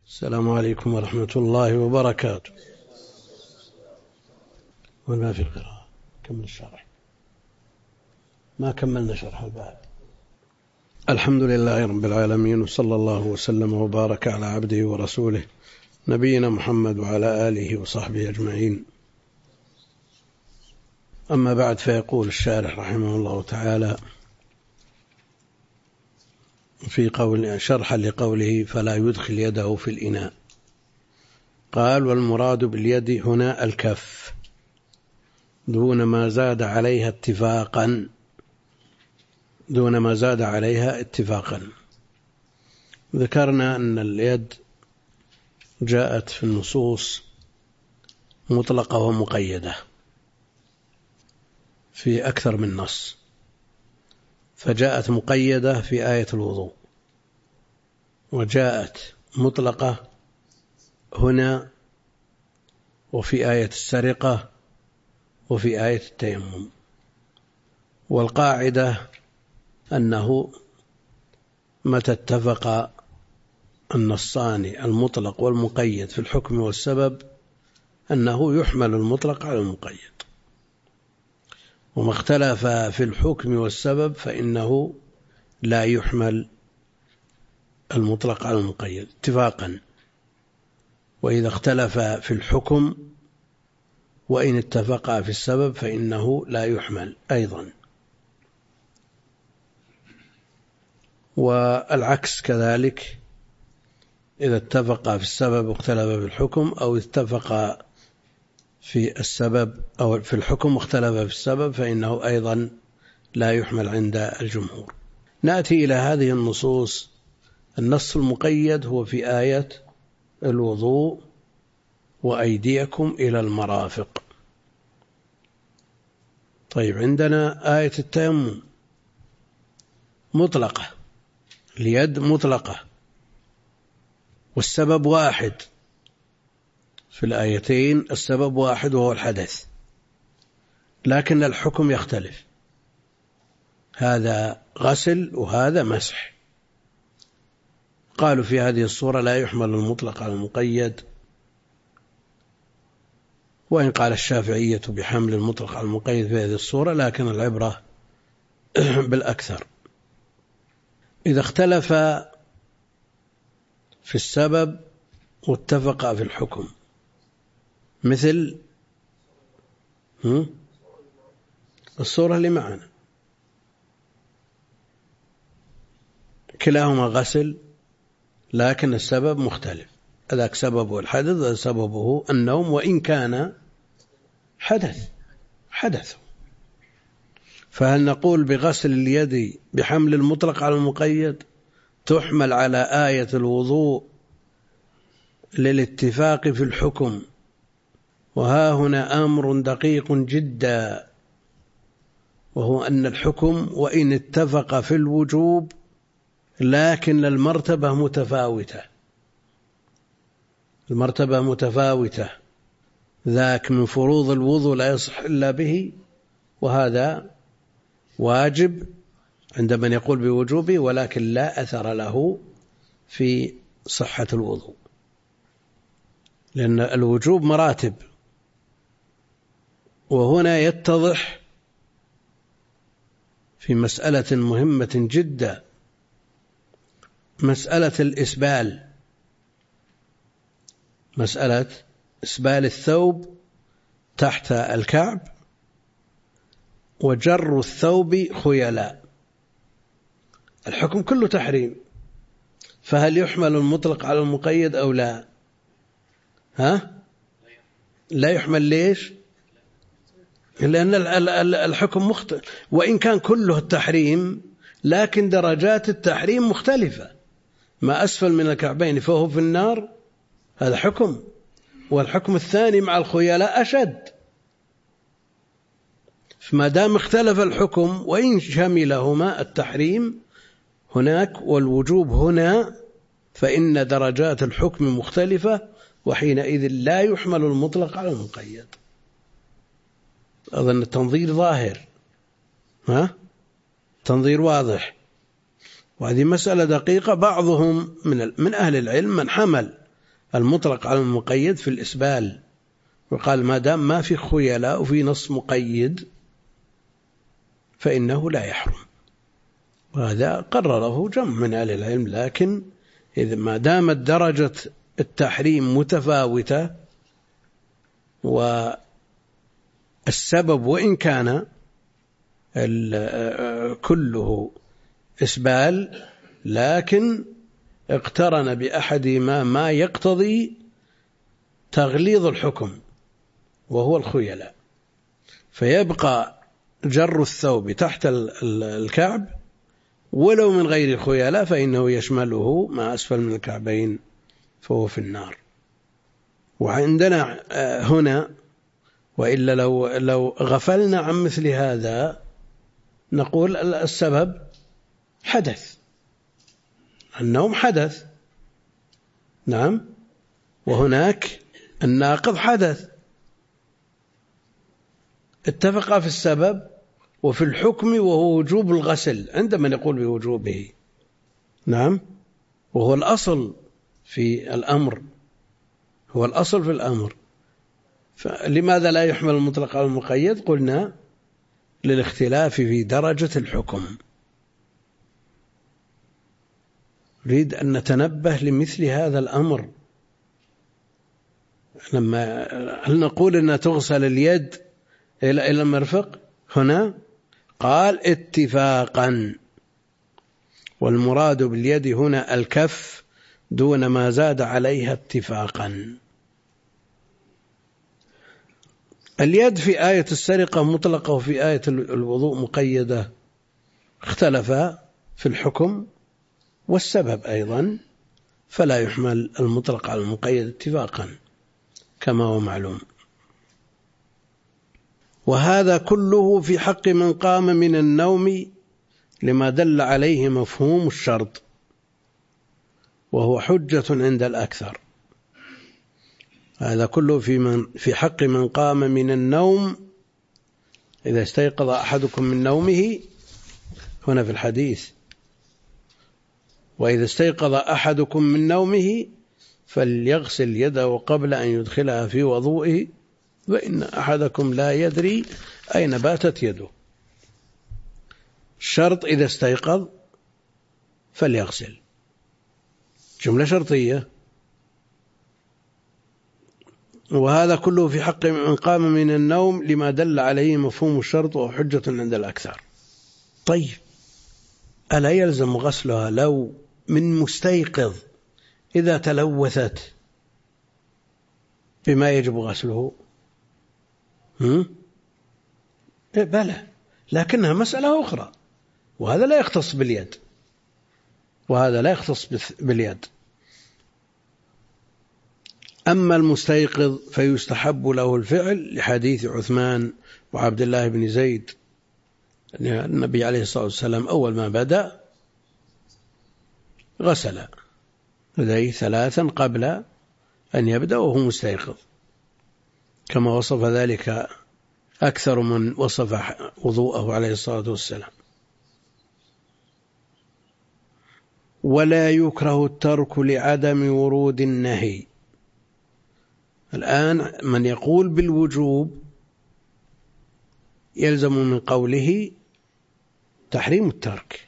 السلام عليكم ورحمة الله وبركاته. وما في القراءة كمل الشرح، ما كملنا شرح الباب. الحمد لله رب العالمين، وصلى الله وسلم وبارك على عبده ورسوله نبينا محمد وعلى آله وصحبه أجمعين. أما بعد، فيقول الشارح رحمه الله تعالى في قول شرحا لقوله فلا يدخل يده في الإناء، قال: والمراد باليد هنا الكف دون ما زاد عليها اتفاقا. ذكرنا أن اليد جاءت في النصوص مطلقة ومقيدة في أكثر من نص، فجاءت مقيدة في آية الوضوء، وجاءت مطلقة هنا، وفي آية السرقة، وفي آية التيمم. والقاعدة أنه متى اتفق النصان المطلق والمقيد في الحكم والسبب أنه يحمل المطلق على المقيد، وما اختلف في الحكم والسبب فإنه لا يحمل المطلق على المقيد اتفاقا. وإذا اختلف في الحكم وإن اتفقا في السبب فإنه لا يحمل أيضا. والعكس كذلك، إذا اتفقا في السبب واختلف في الحكم، أو اتفقا في السبب أو في الحكم واختلف في السبب، فإنه أيضا لا يحمل عند الجمهور. نأتي إلى هذه النصوص. النص المقيد هو في آية الوضوء وأيديكم إلى المرافق. طيب، عندنا آية التيمم مطلقة، اليد مطلقة، والسبب واحد في الآيتين، السبب واحد وهو الحدث، لكن الحكم يختلف، هذا غسل وهذا مسح. قالوا في هذه الصورة لا يحمل المطلق على المقيد، وإن قال الشافعية بحمل المطلق على المقيد في هذه الصورة، لكن العبرة بالأكثر. إذا اختلف في السبب واتفق في الحكم، مثل الصورة اللي معنا، كلاهما غسل لكن السبب مختلف، ذاك سببه الحدث وذاك سببه النوم، وإن كان حدث. فهل نقول بغسل اليد بحمل المطلق على المقيد تحمل على آية الوضوء للاتفاق في الحكم؟ وها هنا أمر دقيق جدا، وهو أن الحكم وإن اتفق في الوجوب لكن المرتبة متفاوتة، ذاك من فروض الوضوء لا يصح إلا به، وهذا واجب عند من يقول بوجوبه، ولكن لا أثر له في صحة الوضوء، لأن الوجوب مراتب. وهنا يتضح في مسألة مهمة جدا، مسألة إسبال الثوب تحت الكعب وجر الثوب خيلاء، الحكم كله تحريم، فهل يحمل المطلق على المقيد أو لا؟ لا يحمل. ليش؟ لأن الحكم مختلف، وإن كان كله التحريم لكن درجات التحريم مختلفة. ما أسفل من الكعبين فهو في النار، هذا حكم، والحكم الثاني مع الخيلاء أشد. فما دام اختلف الحكم وإن شملهما التحريم هناك والوجوب هنا، فإن درجات الحكم مختلفة، وحينئذ لا يحمل المطلق على المقيد. أظن التنظير ظاهر، تنظير واضح. وهذه مسألة دقيقة. بعضهم من أهل العلم من حمل المطلق على المقيد في الإسبال، وقال ما دام ما في خيلاء وفي نص مقيد فإنه لا يحرم، وهذا قرره جمع من أهل العلم. لكن إذا ما دامت درجة التحريم متفاوتة والسبب وإن كان كله إسبال لكن اقترن بأحدهما ما يقتضي تغليظ الحكم وهو الخيلاء، فيبقى جر الثوب تحت الكعب ولو من غير خيلاء فإنه يشمله ما أسفل من الكعبين فهو في النار. وعندنا هنا وإلا لو غفلنا عن مثل هذا نقول السبب حدث، النوم حدث، نعم، وهناك الناقض حدث، اتفق في السبب وفي الحكم وهو وجوب الغسل عندما نقول بوجوبه، نعم، وهو الأصل في الأمر، هو الأصل في الأمر. فلماذا لا يحمل المطلق على المقيد؟ قلنا للاختلاف في درجة الحكم. نريد أن نتنبه لمثل هذا الأمر. هل نقول أن تغسل اليد إلى المرفق؟ هنا قال اتفاقا، والمراد باليد هنا الكف دون ما زاد عليها اتفاقا. اليد في آية السرقة مطلقة وفي آية الوضوء مقيدة، اختلفا في الحكم والسبب أيضا، فلا يحمل المطلق على المقيد اتفاقا كما هو معلوم. وهذا كله في حق من قام من النوم لما دل عليه مفهوم الشرط، وهو حجة عند الأكثر. هذا كله في حق من قام من النوم، إذا استيقظ أحدكم من نومه هنا في الحديث، وإذا استيقظ أحدكم من نومه فليغسل يده قبل أن يدخلها في وضوئه، وإن أحدكم لا يدري أين باتت يده. الشرط إذا استيقظ فليغسل، جملة شرطية. وهذا كله في حق من قام من النوم لما دل عليه مفهوم الشرط وحجة عند الأكثر. طيب، ألا يلزم غسلها لو من مستيقظ إذا تلوثت بما يجب غسله؟ بلى، لكنها مسألة أخرى، وهذا لا يختص باليد، وهذا لا يختص باليد. أما المستيقظ فيستحب له الفعل لحديث عثمان وعبد الله بن زيد، النبي عليه الصلاة والسلام أول ما بدأ غسل يديه 3 قبل أن يبدأ وهو مستيقظ، كما وصف ذلك أكثر من وصف وضوءه عليه الصلاة والسلام. ولا يكره الترك لعدم ورود النهي. الآن من يقول بالوجوب يلزم من قوله تحريم الترك،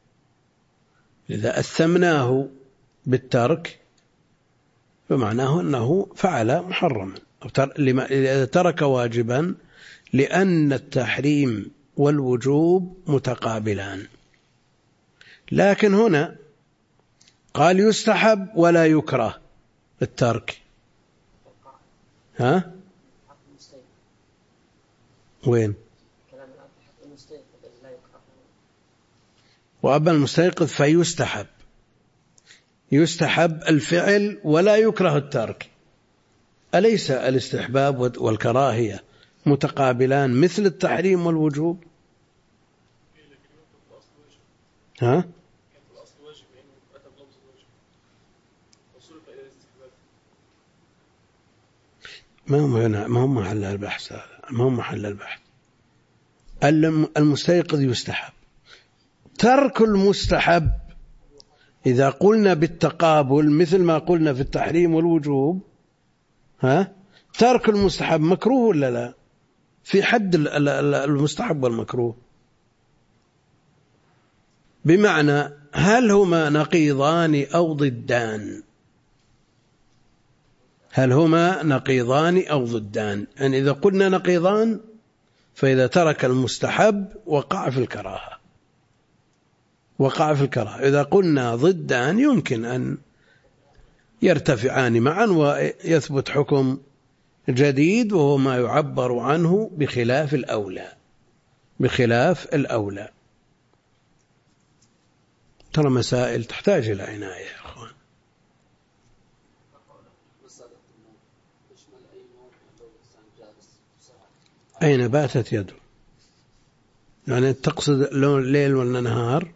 إذا أثمناه بالترك فمعناه أنه فعل محرما، إذا ترك واجبا، لأن التحريم والوجوب متقابلان. لكن هنا قال يستحب ولا يكره الترك. ها؟ وين؟ وأما المستيقظ فيستحب، يستحب الفعل ولا يكره الترك. أليس الاستحباب والكراهية متقابلان مثل التحريم والوجوب؟ ها؟ ما هو محل البحث هذا، ما هو محل البحث. المستيقظ يستحب، ترك المستحب إذا قلنا بالتقابل مثل ما قلنا في التحريم والوجوب، ترك المستحب مكروه ولا لا؟ في حد المستحب والمكروه، بمعنى هل هما نقيضان أو ضدان؟ هل هما نقيضان أو ضدان؟ يعني إذا قلنا نقيضان فإذا ترك المستحب وقع في الكراهة، وقع في الكراهة. إذا قلنا ضدان يمكن أن يرتفعان معا ويثبت حكم جديد، وهو ما يعبر عنه بخلاف الأولى. بخلاف الأولى. ترى مسائل تحتاج إلى عناية يا أخوان. أين باتت يده؟ يعني تقصد الليل ولا نهار؟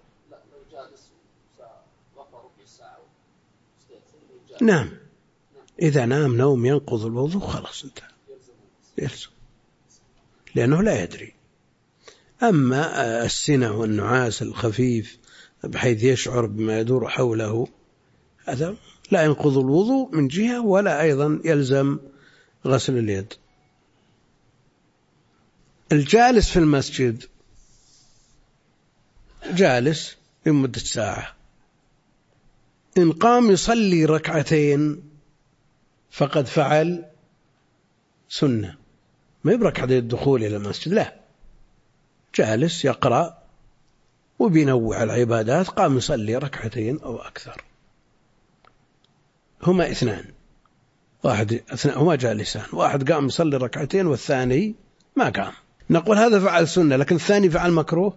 نعم، إذا نام نوم ينقض الوضوء خلاص انتهى، يلزم، لأنه لا يدري. أما السنة والنعاس الخفيف بحيث يشعر بما يدور حوله، هذا لا ينقض الوضوء من جهة، ولا أيضا يلزم غسل اليد. الجالس في المسجد جالس لمدة ساعة، إن قام يصلي ركعتين فقد فعل سنة، ما يبرك على الدخول إلى المسجد، لا، جالس يقرأ وبينوع العبادات، قام يصلي ركعتين أو أكثر، هما اثنان، هما جالسان، واحد قام يصلي ركعتين والثاني ما قام، نقول هذا فعل سنة، لكن الثاني فعل مكروه،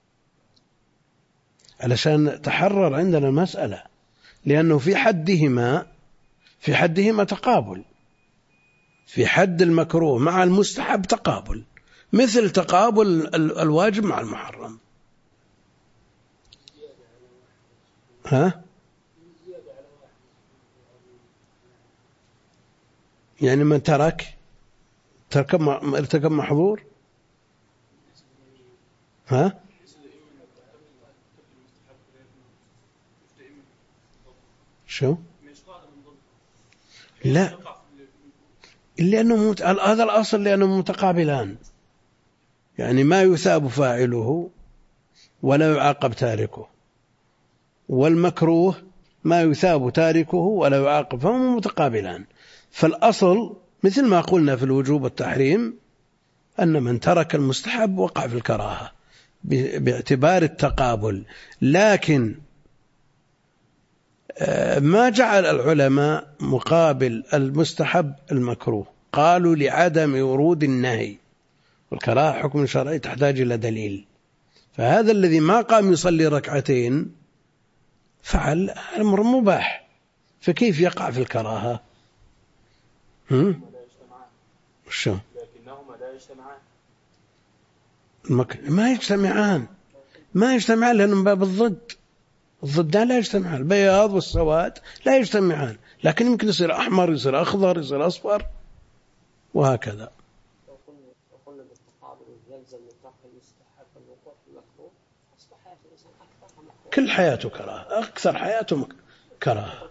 علشان تحرر عندنا المسألة، لأنه في حدهما تقابل، في حد المكروه مع المستحب تقابل، مثل تقابل الواجب مع المحرم. يعني من ارتكب محظور، شو؟ لا، لأنه هذا الأصل، لأنهم متقابلان، يعني ما يثاب فاعله ولا يعاقب تاركه، والمكروه ما يثاب تاركه ولا يعاقب، فهم متقابلان. فالأصل مثل ما قلنا في الوجوب والتحريم أن من ترك المستحب وقع في الكراهة باعتبار التقابل، لكن ما جعل العلماء مقابل المستحب المكروه، قالوا لعدم ورود النهي، والكراهة حكم شرعي تحتاج إلى دليل، فهذا الذي ما قام يصلي ركعتين فعل أمر مباح، فكيف يقع في الكراهة؟ شو؟ لكنهما لا يجتمعان. ما يجتمعان لأنهم باب الضدان لا يجتمعان، البياض والسواد لا يجتمعان، لكن يمكن يصير أحمر، يصير أخضر، يصير أصفر، وهكذا. وقلنا بالتقابل يلزم من ترك المستحب الوقوع في المكروه، أصبح حياة الإنسان أكثر مكروه، كل حياته كراهة، أكثر حياته كراهة.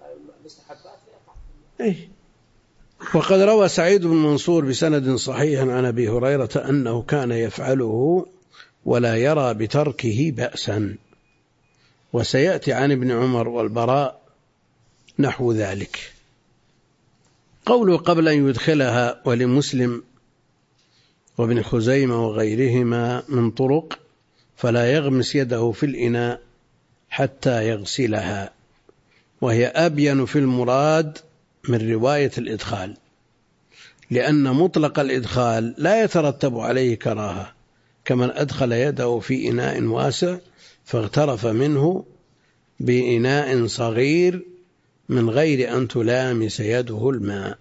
وقد روى سعيد بن منصور بسند صحيح عن أبي هريرة أنه كان يفعله ولا يرى بتركه بأسا، وسيأتي عن ابن عمر والبراء نحو ذلك. قوله قبل أن يدخلها، ولمسلم وابن خزيمة وغيرهما من طرق، فلا يغمس يده في الإناء حتى يغسلها، وهي أبين في المراد من رواية الإدخال، لأن مطلق الإدخال لا يترتب عليه كراهة، كمن أدخل يده في إناء واسع فاغترف منه بإناء صغير من غير أن تلامس يده الماء.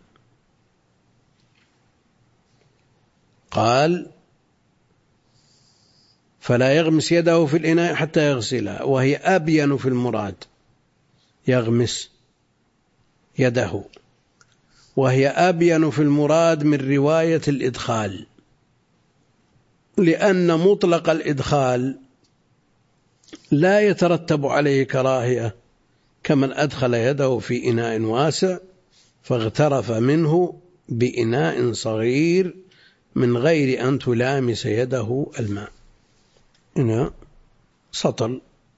قال فلا يغمس يده في الإناء حتى يغسلها، وهي أبين في المراد، يغمس يده، وهي أبين في المراد من رواية الإدخال، لأن مطلق الإدخال لا يترتب عليه كراهية كمن أدخل يده في إناء واسع فاغترف منه بإناء صغير من غير أن تلامس يده الماء. إناء سطل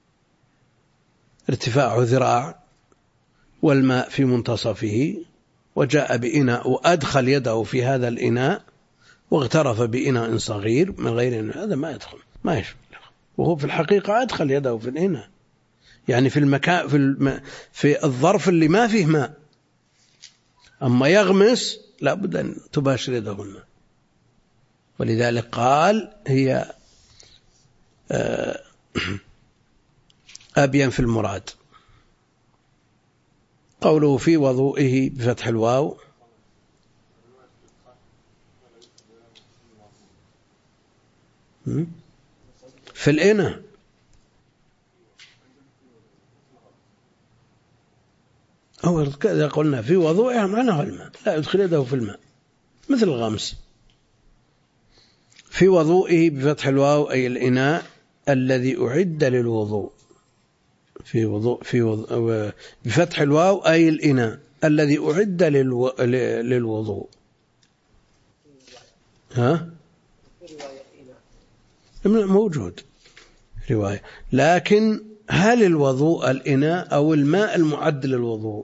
ارتفاعه ذراع والماء في منتصفه، وجاء بإناء وأدخل يده في هذا الإناء واغترف بإناء صغير من غير أن هذا ما يدخل، ما يشبه، وهو في الحقيقة أدخل يده في الإناء، يعني في المكان في الظرف اللي ما فيه ماء. أما يغمس لابد أن تباشر يده الماء، ولذلك قال هي أبين في المراد. قوله في وضوئه بفتح الواو في الإناء، أو كذا قلنا في وضوئه معناه الماء، لا يدخل يده في الماء مثل الغمس. في وضوئه بفتح الواو أي الإناء الذي أعد للوضوء. بفتح الواو أي الإناء الذي أعد للوضوء. ها؟ موجود رواية، لكن هل الوضوء الإناء أو الماء المعد للوضوء؟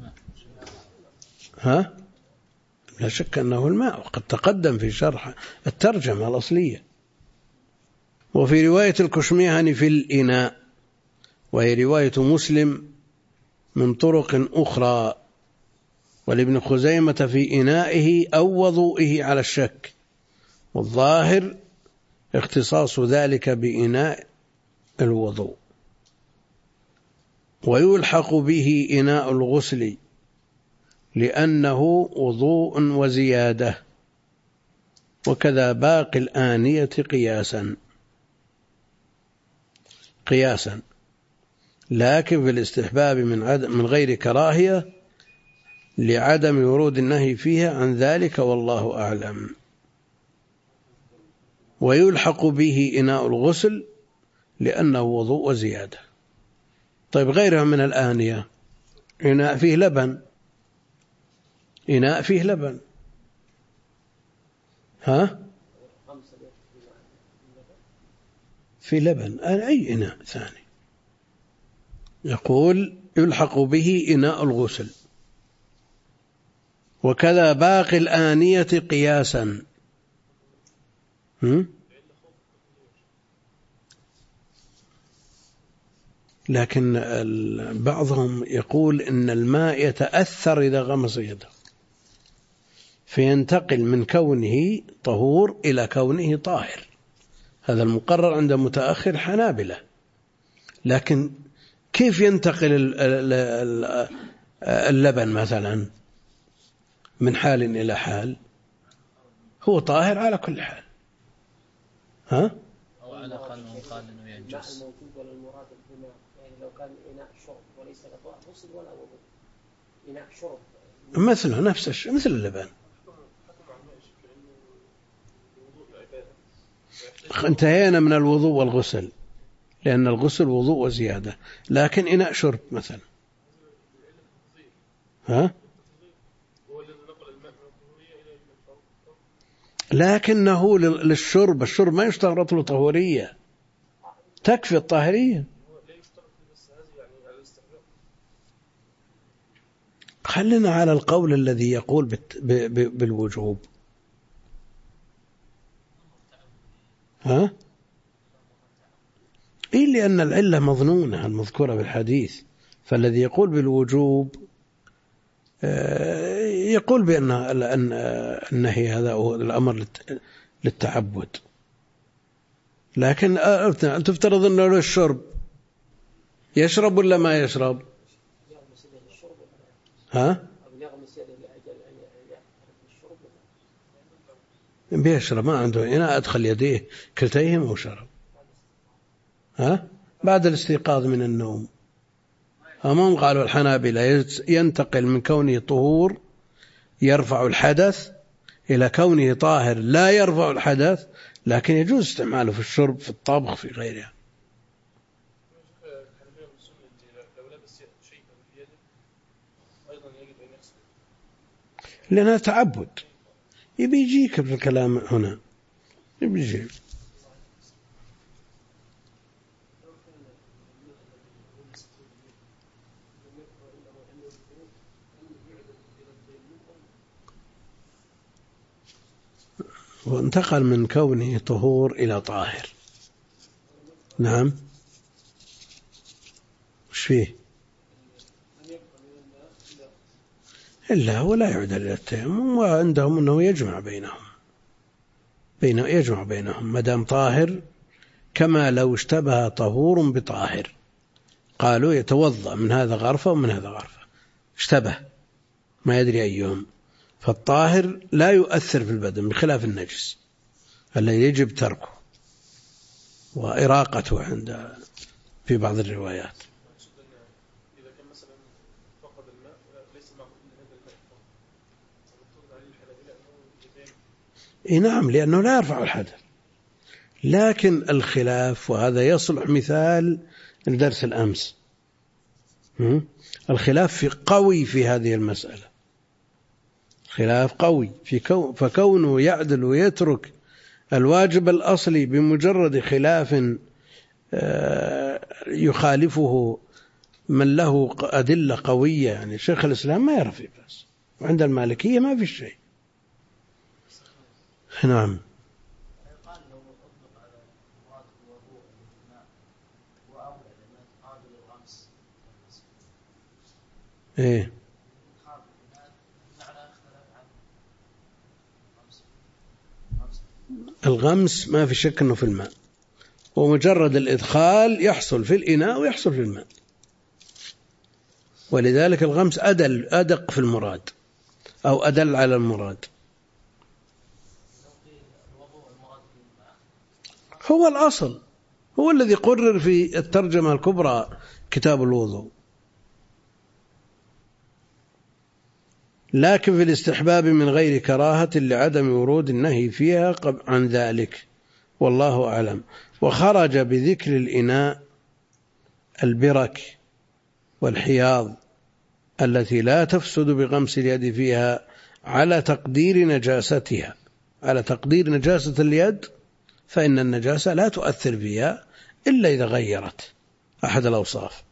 ها؟ لا شك أنه الماء، وقد تقدم في شرح الترجمة الأصلية. وفي رواية الكشميهني في الإناء، وهي رواية مسلم من طرق أخرى، ولابن خزيمة في إنائه أو وضوئه على الشك، والظاهر اختصاص ذلك بإناء الوضوء. ويلحق به إناء الغسل لأنه وضوء وزيادة، وكذا باقي الآنية قياسا، لكن في الاستحباب من غير كراهية لعدم ورود النهي فيها عن ذلك، والله أعلم. ويلحق به إناء الغسل لأنه وضوء وزيادة. طيب غيرها من الآنية، إناء فيه لبن، إناء فيه لبن، ها؟ في لبن، أي إناء ثاني. يقول يلحق به إناء الغسل، وكذا باقي الآنية قياسا. لكن بعضهم يقول إن الماء يتأثر إذا غمس يده، فينتقل من كونه طهور إلى كونه طاهر. هذا المقرر عند متأخر حنابلة. لكن كيف ينتقل اللبن مثلا من حال إلى حال؟ هو طاهر على كل حال. ها؟ أو على قال إنه ينجس. الموجود ولا المراد بالماء، يعني لو كان إناء شرب وليس غسل ولا وضوء، إناء شرب مثله نفس الشيء مثل اللبن. انتهينا من الوضوء والغسل، لأن الغسل وضوء وزيادة، لكن إناء شرب مثلا. ها؟ لكنه للشرب، الشرب ما يشترط له طهورية، تكفي الطاهرية. خلنا على القول الذي يقول بالوجوب. ها؟ إيه، لأن العلة مظنونة المذكورة بالحديث، فالذي يقول بالوجوب يقول بأن النهي هذا هو الأمر للتعبد. لكن تفترض أنه للشرب، يشرب ولا ما يشرب؟ ها؟ بيشرب، ما عنده هنا أدخل يديه كلتيهم وشرب. ها؟ بعد الاستيقاظ من النوم. هم قالوا الحنابلة ينتقل من كونه طهور يرفع الحدث إلى كونه طاهر لا يرفع الحدث، لكن يجوز استعماله في الشرب، في الطبخ، في غيرها. لأنها تعبد. يبي يجيك بالكلام هنا، يبي يجيك. وانتقل من كونه طهور إلى طاهر. نعم. وش فيه؟ إلا هو لا يعود إلى التيمم، وعندهم أنه يجمع بينهم مدام طاهر، كما لو اشتبه طهور بطاهر. قالوا يتوضأ من هذا غرفة ومن هذا غرفة، اشتبه ما يدري أيهم. فالطاهر لا يؤثر في البدن بخلاف النجس الذي يجب تركه وإراقته عند في بعض الروايات. إذا كان مثلا فقد الماء ليس معه إلا هذا الماء، نعم، لأنه لا يرفع الحدث. لكن الخلاف، وهذا يصلح مثال لدرس الأمس، الخلاف قوي في هذه المسألة، خلاف قوي فكونه يعدل ويترك الواجب الأصلي بمجرد خلاف يخالفه من له أدلة قوية. يعني شيخ الإسلام ما يرى فيه بس، وعند المالكية ما في شيء. نعم. إيه. الغمس ما في شك أنه في الماء، ومجرد الإدخال يحصل في الإناء ويحصل في الماء، ولذلك الغمس أدق في المراد أو أدل على المراد. هو الأصل، هو الذي قرر في الترجمة الكبرى كتاب الوضوء. لكن في الاستحباب من غير كراهة لعدم ورود النهي فيها عن ذلك، والله أعلم. وخرج بذكر الإناء البرك والحياض التي لا تفسد بغمس اليد فيها على تقدير نجاستها، على تقدير نجاسة اليد، فإن النجاسة لا تؤثر فيها إلا إذا غيرت أحد الأوصاف،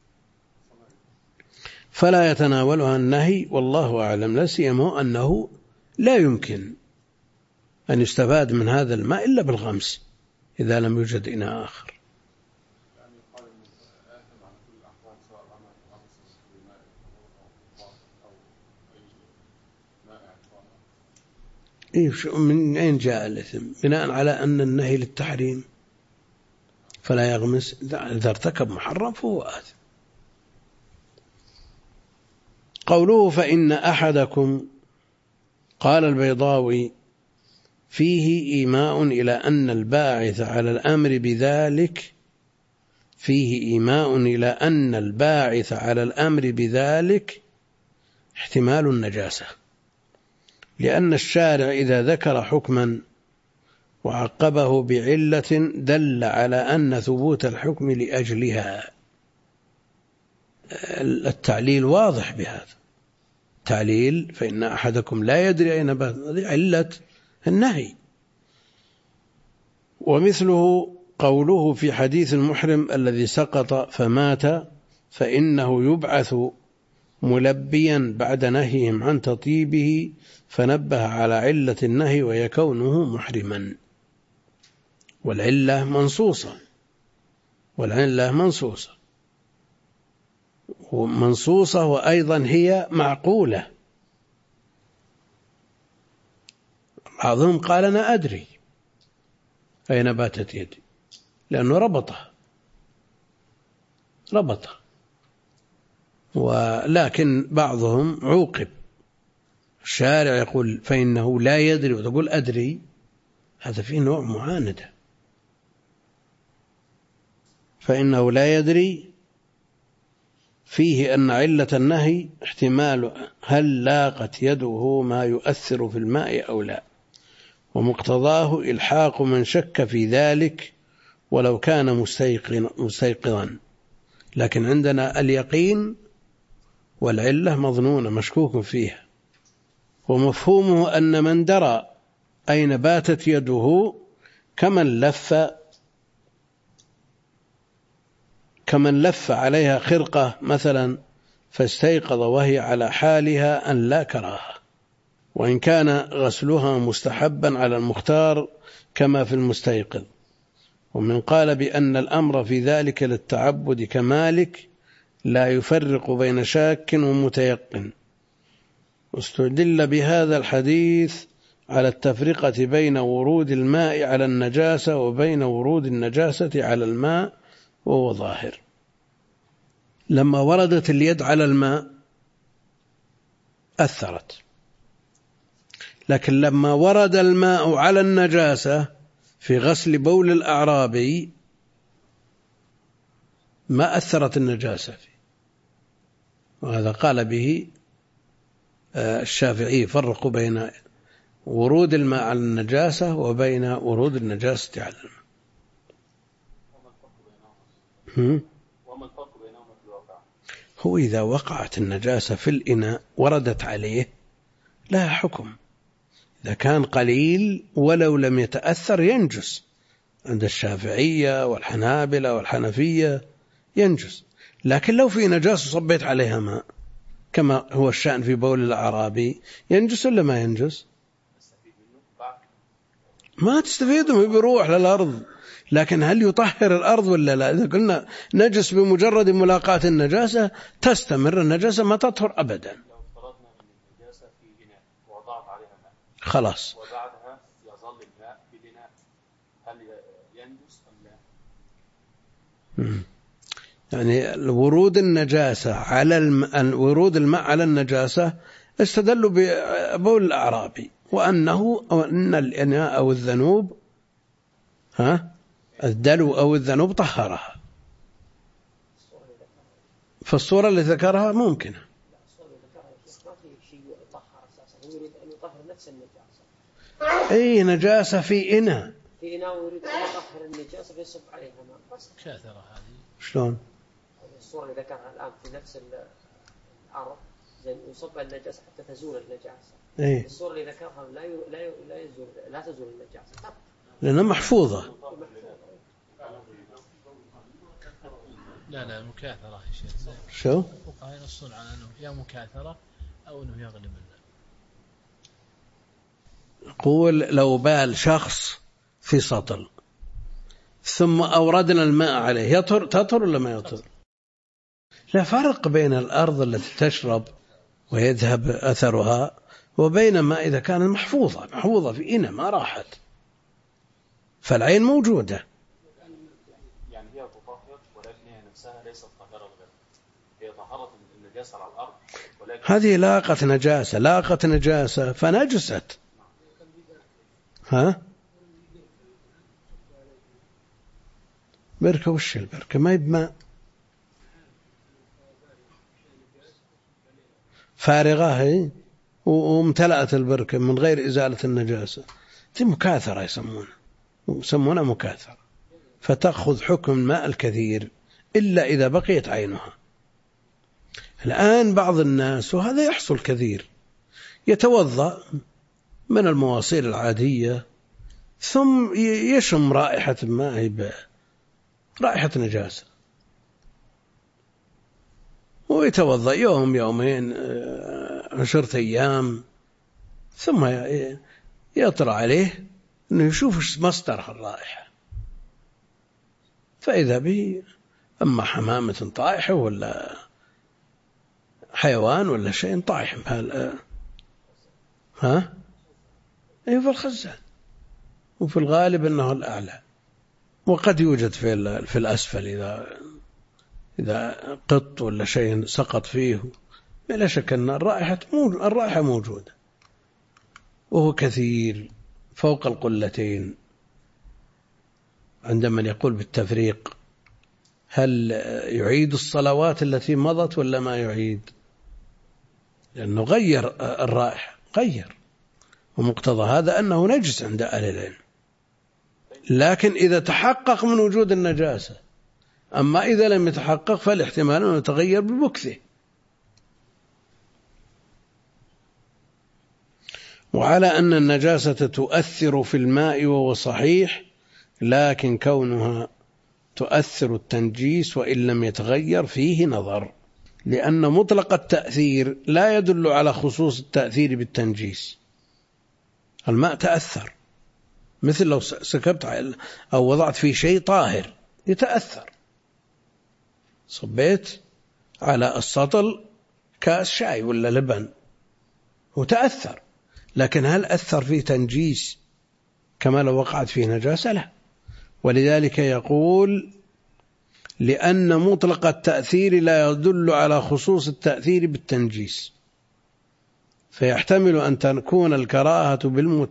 فلا يتناولها النهي، والله أعلم. لا سيما أنه لا يمكن أن يستفاد من هذا الماء إلا بالغمس إذا لم يوجد إناء آخر. من أين جاء الإثم؟ بناء على أن النهي للتحريم فلا يغمس، إذا ارتكب محرم فهو آثم. قوله فإن أحدكم، قال البيضاوي فيه إيماء إلى أن الباعث على الأمر بذلك، فيه إيماء إلى أن الباعث على الأمر بذلك احتمال النجاسة، لأن الشارع إذا ذكر حكما وعقبه بعلة دل على أن ثبوت الحكم لأجلها. التعليل واضح بهذا، تعليل فإن أحدكم لا يدري أين بات، هذه علة النهي. ومثله قوله في حديث المحرم الذي سقط فمات فإنه يبعث ملبيا بعد نهيهم عن تطيبه، فنبه على علة النهي وهي كونه محرما. والعلة منصوصة وأيضا هي معقولة. بعضهم قال أنا أدري أين باتت يدي لأنه ربطها، ولكن بعضهم عوقب. الشارع يقول فإنه لا يدري وتقول أدري، هذا فيه نوع معاندة. فإنه لا يدري فيه أن علة النهي احتمال هل لاقت يده ما يؤثر في الماء أو لا، ومقتضاه إلحاق من شك في ذلك ولو كان مستيقظا. لكن عندنا اليقين والعلة مظنونة مشكوك فيها. ومفهومه أن من درى أين باتت يده كمن لف عليها خرقة مثلا فاستيقظ وهي على حالها أن لا كراهة، وإن كان غسلها مستحبا على المختار كما في المستيقظ. ومن قال بأن الأمر في ذلك للتعبد كمالك لا يفرق بين شاك ومتيقن، واستدل بهذا الحديث على التفرقة بين ورود الماء على النجاسة وبين ورود النجاسة على الماء، وهو ظاهر. لما وردت اليد على الماء أثرت، لكن لما ورد الماء على النجاسة في غسل بول الأعرابي ما أثرت النجاسة فيه. وهذا قال به الشافعي: فرقوا بين ورود الماء على النجاسة وبين ورود النجاسة على الماء. وما الفرق بينهما في الواقع؟ هو إذا وقعت النجاسة في الإناء وردت عليه لها حكم. إذا كان قليل ولو لم يتأثر ينجس، عند الشافعية والحنابلة والحنفية ينجس. لكن لو في نجاسة صبيت عليها ماء كما هو الشأن في بول الأعرابي ينجس ولا ما ينجس؟ ما تستفيد بروح للأرض. لكن هل يطهر الأرض ولا لا؟ إذا قلنا نجس بمجرد ملاقاة النجاسة تستمر النجاسة ما تطهر أبدا. لو افترضنا أن النجاسة في إناء ووضعت عليها ماء خلاص وبعدها يظل الماء في الإناء، هل ينجس أم لا؟ يعني ورود النجاسة على ورود الماء على النجاسة استدلوا ببول الأعرابي وأن الإناء أو الذنوب الدلو أو الذنوب طهرها. فالصورة اللي ذكرها ممكنة. أي نجاسة في إناء يريد أن يطهر النجاسة فيصب عليها ماء. كاثرة هذه. شلون؟ الصورة اللي ذكرها الآن في نفس الأرض زين يصب النجاسة حتى تزول النجاسة. إيه؟ الصورة اللي ذكرها لا تزول النجاسة لأنها محفوظة. لا مكاثرة يا شيخ. شو؟ الفقهاء ينصون على أنه يا مكاثرة أو أنه يغلب الماء. يقول لو بال شخص في سطل ثم أوردنا الماء عليه تطهر ولا ما يطهر؟ لا فرق بين الأرض التي تشرب ويذهب أثرها وبين ما إذا كانت محفوظة في إناء ما راحت، فالعين موجودة. يعني هي تطهر ولكن هي نفسها ليست طاهرة الغير، هي طهرت النجاسة على الأرض ولكن هذه لاقت نجاسة فنجست. بركة وش البركة ما يبماء فارغة هي وامتلأت البركة من غير إزالة النجاسة. دي مكاثرة يسمونها مكاثرة، فتأخذ حكم الماء الكثير إلا إذا بقيت عينها. الآن بعض الناس وهذا يحصل كثير يتوضأ من المواصير العادية ثم يشم رائحة ماء رائحة نجاسة ويتوضأ يوم يومين 10 أيام ثم يطلع عليه أنه يشوف مصدر الرائحة فإذا به أما حمامة طائحة ولا حيوان ولا شيء طائح أيه في الخزان، وفي الغالب أنه الأعلى، وقد يوجد في الأسفل إذا قط ولا شيء سقط فيه. بلا شك أن الرائحة موجودة وهو كثير فوق القلتين. عندما يقول بالتفريق هل يعيد الصلوات التي مضت ولا ما يعيد؟ لأنه غير الرائحة ومقتضى هذا أنه نجس عند أهل العلم، لكن إذا تحقق من وجود النجاسة. أما إذا لم يتحقق فالاحتمال أنه يتغير بمكثه. وعلى أن النجاسة تؤثر في الماء وهو صحيح، لكن كونها تؤثر التنجيس وإن لم يتغير فيه نظر، لأن مطلق التأثير لا يدل على خصوص التأثير بالتنجيس. الماء تأثر، مثل لو سكبت أو وضعت في شيء طاهر يتأثر، صبيت على السطل كأس شاي ولا لبن وتأثر، لكن هل أثر فيه تنجيس كما لو وقعت فيه نجاسة؟ لا. ولذلك يقول لأن مطلق التأثير لا يدل على خصوص التأثير بالتنجيس، فيحتمل أن تكون الكراهة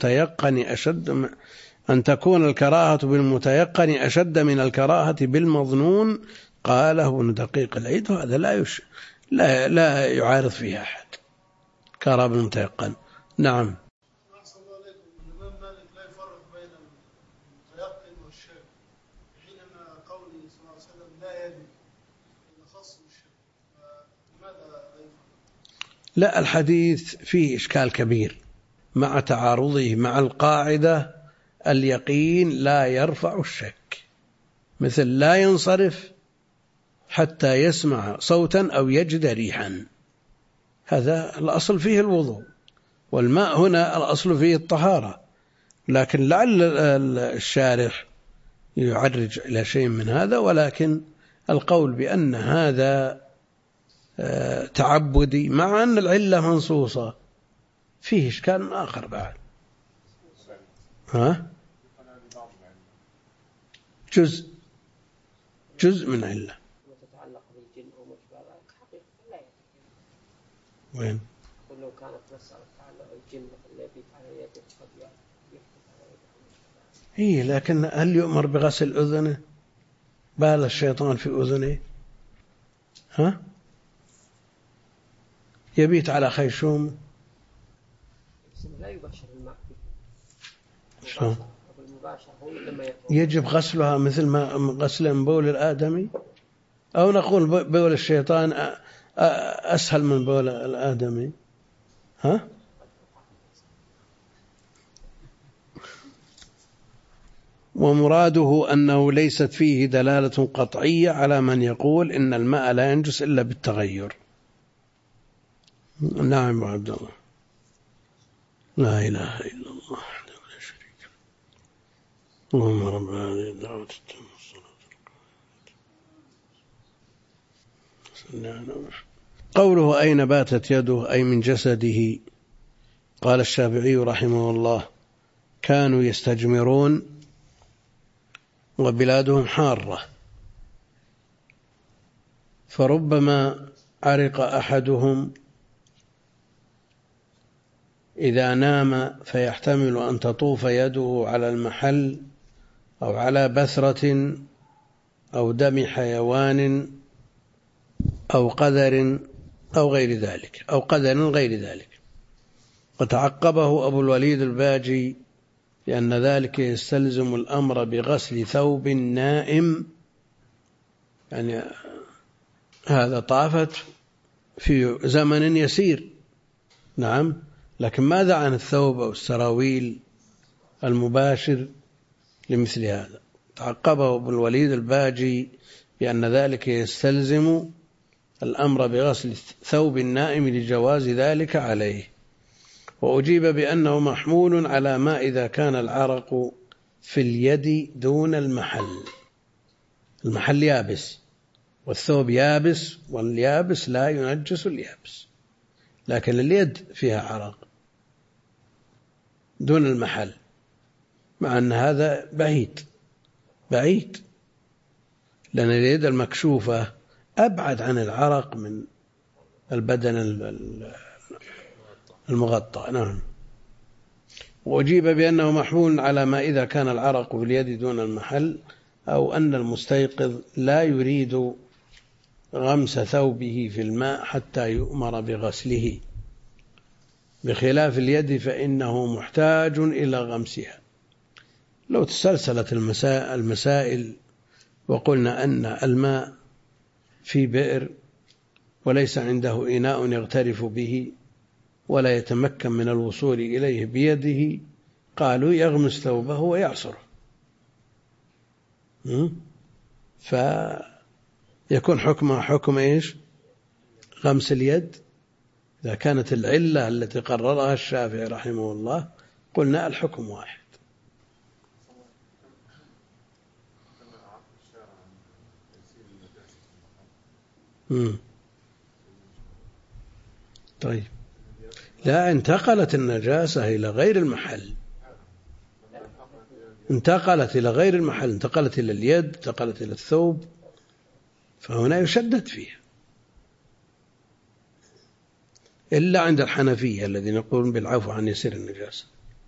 بالمتيقن أشد من الكراهة بالمظنون. قاله ابن دقيق العيد، وهذا لا يعارض فيها أحد، كراهة بالمتيقن. نعم. أحسن الله عليكم. الإمام مالك لا يفرق بين المتيقن والشاك، حين أن قوله صلى الله عليه وسلم لا يدري خاص بالشاك، فلماذا لا يفرق؟ لا، الحديث فيه إشكال كبير مع تعارضه مع القاعدة اليقين لا يرفع الشك، مثل لا ينصرف حتى يسمع صوتا أو يجد ريحا، هذا الأصل فيه الوضوء، والماء هنا الأصل فيه الطهارة، لكن لعل الشارح يعرج إلى شيء من هذا، ولكن القول بأن هذا تعبدي مع أن العلة منصوصة فيه إشكال آخر بعد. جزء من علة. وتتعلق بالجن أو مشبه حقيقة لا يتكلم. وين؟ ولو كانت مسألة تعلق الجن الذي على يده قد يحدث على يده. لكن هل يؤمر بغسل أذنه؟ بال الشيطان في أذنه؟ يبيت على خيشوم؟ لا يباشر الماء. شلون؟ يجب غسلها مثل ما غسل من بول الآدمي، أو نقول بول الشيطان أسهل من بول الآدمي؟ ومراده أنه ليست فيه دلالة قطعية على من يقول إن الماء لا ينجس إلا بالتغير. نعم عبد الله. لا إله إلا الله وحده لا شريك له. اللهم رب هذه الدعوة التامة والصلاة. قوله أين باتت يده أي من جسده. قال الشافعي رحمه الله كانوا يستجمرون وبلادهم حارة، فربما عرق أحدهم إذا نام، فيحتمل أن تطوف يده على المحل أو على بثرة أو دم حيوان أو قدر أو غير ذلك، أو قدر غير ذلك. وتعقبه أبو الوليد الباجي لأن ذلك يستلزم الأمر بغسل ثوب النائم، يعني هذا طافت في زمن يسير، نعم، لكن ماذا عن الثوب أو السراويل المباشر لمثل هذا؟ تعقبه ابن الوليد الباجي بأن ذلك يستلزم الأمر بغسل ثوب النائم لجواز ذلك عليه. وأجيب بأنه محمول على ما إذا كان العرق في اليد دون المحل. المحل يابس والثوب يابس، واليابس لا ينجس اليابس، لكن اليد فيها عرق دون المحل، مع أن هذا بعيد، لأن اليد المكشوفة أبعد عن العرق من البدن المغطى. نعم. وأجيب بأنه محمول على ما إذا كان العرق في اليد دون المحل، أو أن المستيقظ لا يريد غمس ثوبه في الماء حتى يؤمر بغسله، بخلاف اليد فإنه محتاج إلى غمسها. لو تسلسلت المسائل وقلنا أن الماء في بئر وليس عنده إناء يغترف به ولا يتمكن من الوصول إليه بيده قالوا يغمس ثوبه ويعصره، فيكون حكمه حكم إيش؟ غمس اليد. إذا كانت العلة التي قررها الشافعي رحمه الله قلنا الحكم واحد. طيب، لا، انتقلت النجاسة إلى غير المحل، انتقلت إلى غير المحل، انتقلت إلى اليد، انتقلت إلى الثوب، فهنا يشدد فيها، إلا عند الحنفية الذين يقولون بالعفو عن يسير النجاسة.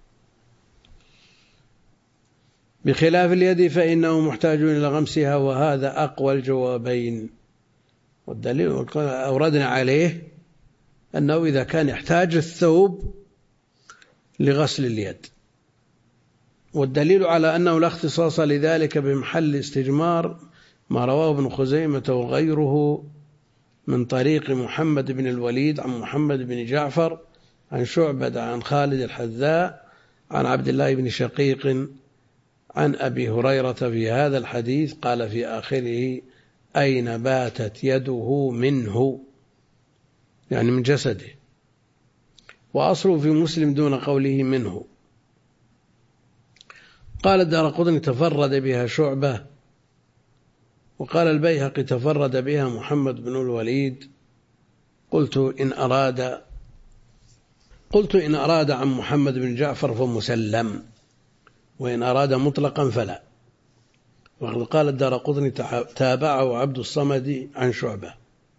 بخلاف اليد فإنه محتاج إلى غمسها، وهذا أقوى الجوابين. والدليل أوردنا عليه أنه إذا كان يحتاج الثوب لغسل اليد، والدليل على أنه لا اختصاص لذلك بمحل استجمار ما رواه ابن خزيمة وغيره من طريق محمد بن الوليد عن محمد بن جعفر عن شعبة عن خالد الحذاء عن عبد الله بن شقيق عن أبي هريرة في هذا الحديث قال في آخره: أين باتت يده منه، يعني من جسده، وأصله في مسلم دون قوله منه. قال الدارقطني تفرد بها شعبة، وقال البيهقي تفرد بها محمد بن الوليد. قلت إن أراد عن محمد بن جعفر فمسلم، وإن أراد مطلقا فلا. وقد قال الدارقطني تابعه عبد الصمد عن شعبة،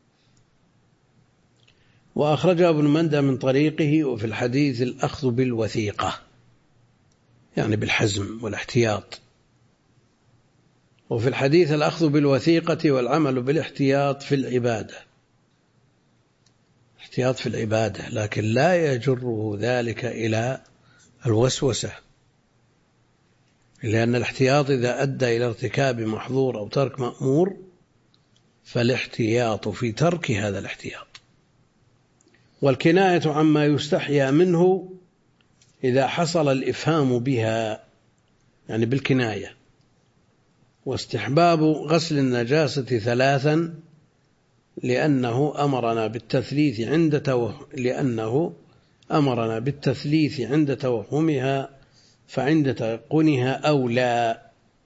وأخرجه ابن مندى من طريقه. وفي الحديث الأخذ بالوثيقة، يعني بالحزم والاحتياط، وفي الحديث الأخذ بالوثيقة والعمل بالاحتياط في العبادة، احتياط في العبادة، لكن لا يجره ذلك إلى الوسوسة، لأن الاحتياط إذا أدى إلى ارتكاب محظور أو ترك مأمور فالاحتياط في ترك هذا الاحتياط. والكناية عما يستحيا منه إذا حصل الإفهام بها، يعني بالكناية. واستحباب غسل النجاسة 3 لأنه أمرنا بالتثليث عند توهمها، فعند تيقنها أولى.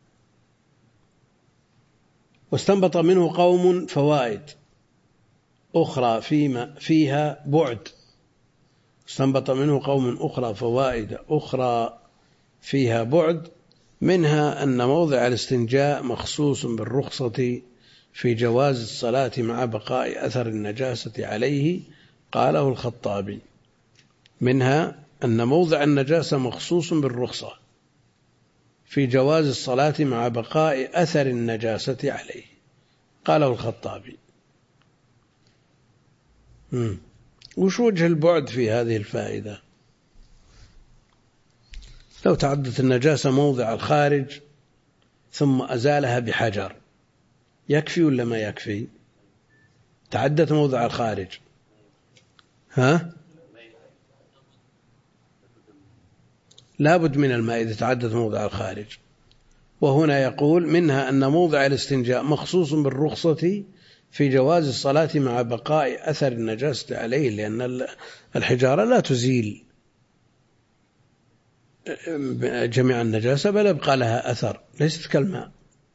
واستنبط منه قوم فوائد أخرى فيها بعد، استنبط منه قوم أخرى فوائد أخرى فيها بعد، منها أن موضع الاستنجاء مخصوص بالرخصة في جواز الصلاة مع بقاء أثر النجاسة عليه، قاله الخطابي. منها أن موضع النجاسة مخصوص بالرخصة في جواز الصلاة مع بقاء أثر النجاسة عليه، قاله الخطابي. وش وجه البعد في هذه الفائدة؟ لو تعدت النجاسة موضع الخارج ثم أزالها بحجر يكفي ولا ما يكفي؟ تعدت موضع الخارج، لابد من الماء إذا تعدت موضع الخارج. وهنا يقول منها أن موضع الاستنجاء مخصوص بالرخصة في جواز الصلاة مع بقاء أثر النجاسة عليه، لأن الحجارة لا تزيل جميع النجاسة بل يبقى لها أثر، ليست كالماء.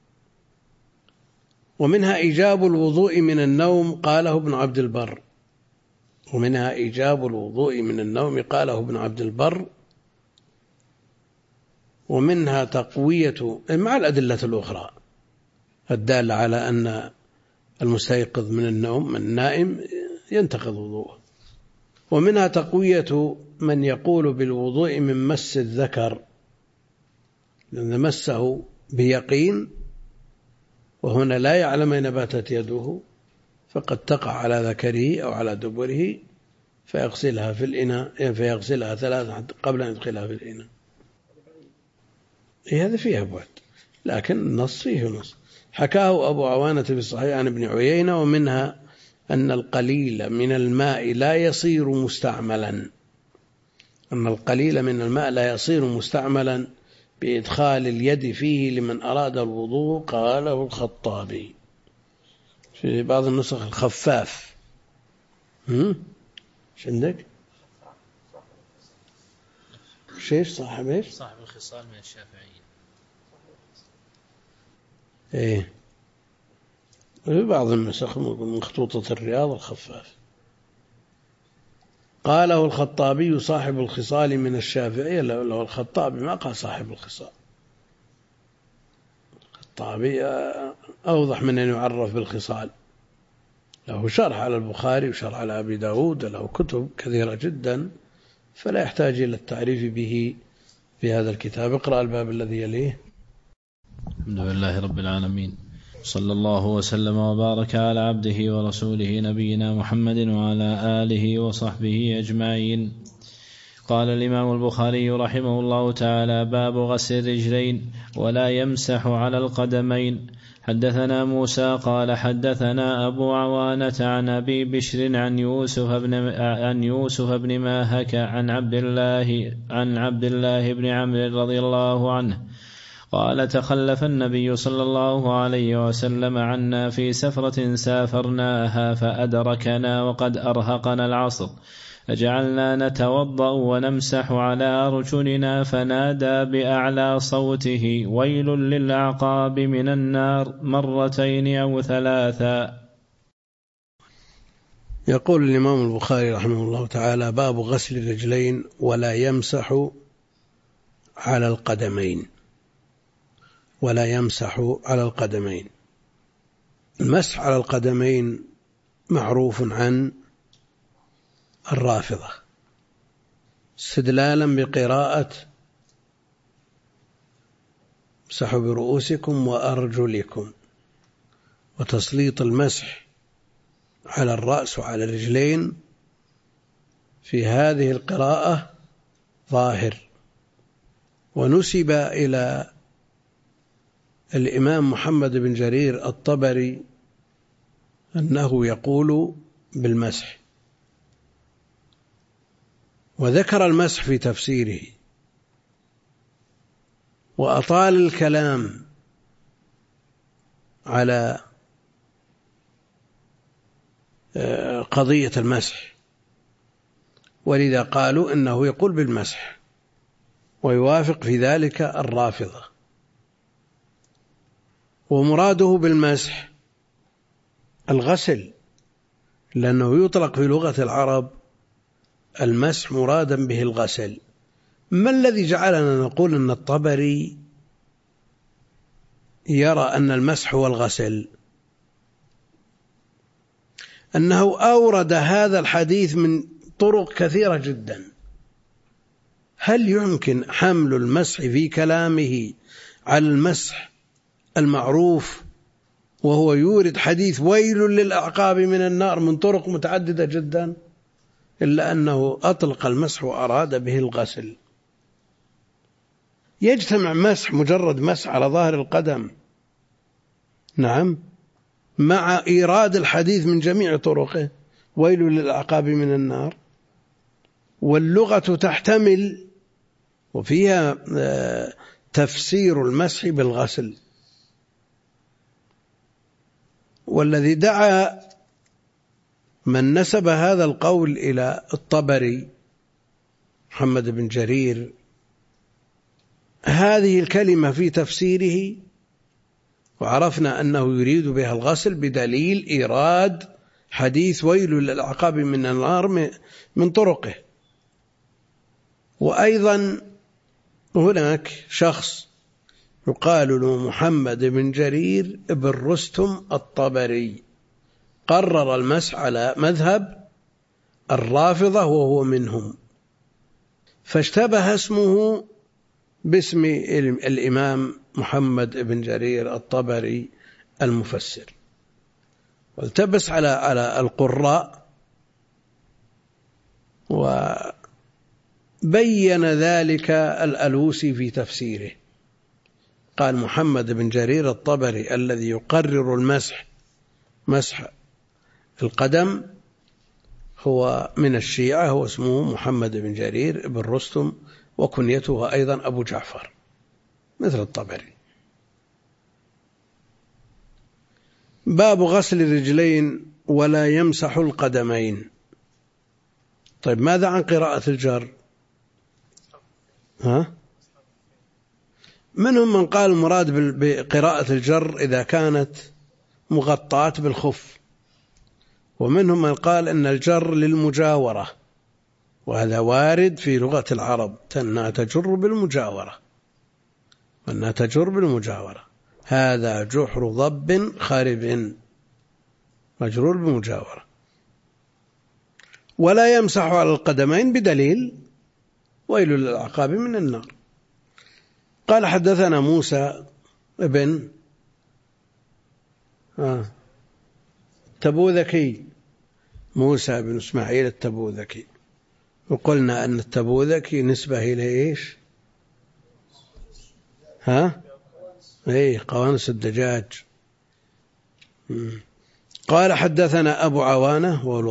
ومنها إيجاب الوضوء من النوم، قاله ابن عبد البر. ومنها إيجاب الوضوء من النوم، قاله ابن عبد البر. ومنها تقوية، مع الأدلة الأخرى الدالة على أن المستيقظ من النوم من النائم ينتقض وضوءه. ومنها تقوية من يقول بالوضوء من مس الذكر، لأن مسه بيقين وهنا لا يعلم أين باتت يده، فقد تقع على ذكره أو على دبره فيغسلها في الإناء، فيغسلها 3 قبل أن يدخلها في الإناء. هذا فيها بعد، لكن النص فيه نص. حكاه أبو عوانة في الصحيح عن ابن عيينة. ومنها أن القليل من الماء لا يصير مستعملا، أن القليل من الماء لا يصير مستعملا بإدخال اليد فيه لمن أراد الوضوء. قاله الخطابي في بعض النسخ الخفاف. ايش عندك؟ شيش صاحب ايش؟ صاحب الخصال من الشافعيين. ايه، في بعض النسخ من خطوطة الرياض الخفاف. قاله الخطابي صاحب الخصال من الشافعية. لو الخطابي ما قال صاحب الخصال، الخطابي أوضح من أن يعرف بالخصال، له شرح على البخاري وشرح على أبي داود، له كتب كثيرة جدا، فلا يحتاج إلى التعريف به في هذا الكتاب. اقرأ الباب الذي يليه. الحمد لله رب العالمين، صلى الله وسلم وبارك على عبده ورسوله نبينا محمد وعلى آله وصحبه أجمعين. قال الإمام البخاري رحمه الله تعالى: باب غسل الرجلين ولا يمسح على القدمين. حدثنا موسى قال حدثنا أبو عوانة عن أبي بشر عن يوسف بن ماهك عن عبد الله بن عمرو رضي الله عنه قال: تخلف النبي صلى الله عليه وسلم عنا في سفرة سافرناها فأدركنا وقد أرهقنا العصر، فجعلنا نتوضأ ونمسح على أرجلنا، فنادى بأعلى صوته: ويل للأعقاب من النار، مرتين أو ثلاثا. يقول الإمام البخاري رحمه الله تعالى: باب غسل الرجلين ولا يمسح على القدمين. ولا يمسح على القدمين. المسح على القدمين معروف عن الرافضة، استدلالا بقراءة: امسحوا برؤوسكم وأرجلكم، وتسليط المسح على الرأس وعلى الرجلين في هذه القراءة ظاهر. ونسب إلى الإمام محمد بن جرير الطبري أنه يقول بالمسح، وذكر المسح في تفسيره، وأطال الكلام على قضية المسح، ولذا قالوا إنه يقول بالمسح، ويوافق في ذلك الرافضة. ومراده بالمسح الغسل، لأنه يطلق في لغة العرب المسح مرادا به الغسل. ما الذي جعلنا نقول أن الطبري يرى أن المسح هو الغسل؟ أنه أورد هذا الحديث من طرق كثيرة جدا. هل يمكن حمل المسح في كلامه على المسح المعروف وهو يورد حديث ويل للأعقاب من النار من طرق متعددة جدا، إلا أنه أطلق المسح وأراد به الغسل؟ يجتمع مسح، مجرد مسح على ظاهر القدم، نعم، مع إيراد الحديث من جميع طرقه ويل للأعقاب من النار. واللغة تحتمل وفيها تفسير المسح بالغسل. والذي دعا من نسب هذا القول إلى الطبري محمد بن جرير هذه الكلمة في تفسيره، وعرفنا أنه يريد بها الغسل بدليل إيراد حديث ويل للأعقاب من النار من طرقه. وأيضا هناك شخص يقال له محمد بن جرير بن رستم الطبري، قرر المسح على مذهب الرافضة وهو منهم، فاشتبه اسمه باسم الإمام محمد بن جرير الطبري المفسر، والتبس على القراء، وبين ذلك الألوسي في تفسيره. قال: محمد بن جرير الطبري الذي يقرر المسح مسح القدم هو من الشيعة، هو اسمه محمد بن جرير بن رستم، وكنيته أيضا أبو جعفر مثل الطبري. باب غسل الرجلين ولا يمسح القدمين. طيب ماذا عن قراءة الجر؟ منهم من قال المراد بقراءة الجر إذا كانت مغطاة بالخف، ومنهم من قال أن الجر للمجاورة، وهذا وارد في لغة العرب أنها تجر بالمجاورة، وأنها تجر بالمجاورة. هذا جحر ضب خارب مجرور بمجاورة. ولا يمسح على القدمين بدليل ويل للأعقاب من النار. قال حدثنا موسى ابن تبوذكي، موسى بن إسماعيل التبوذكي، وقلنا أن التبوذكي نسبة إلى إيش؟ قوانص الدجاج. قال حدثنا أبو عوانة وهو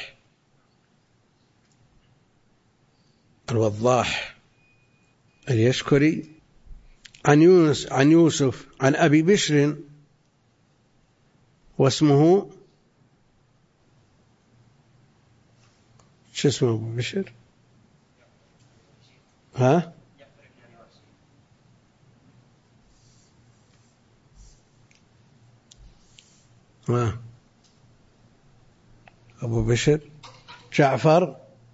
الوضاح اليشكري عن يوسف عن أبي بشر واسمه شو اسمه أبو بشر؟ أبو بشر جعفر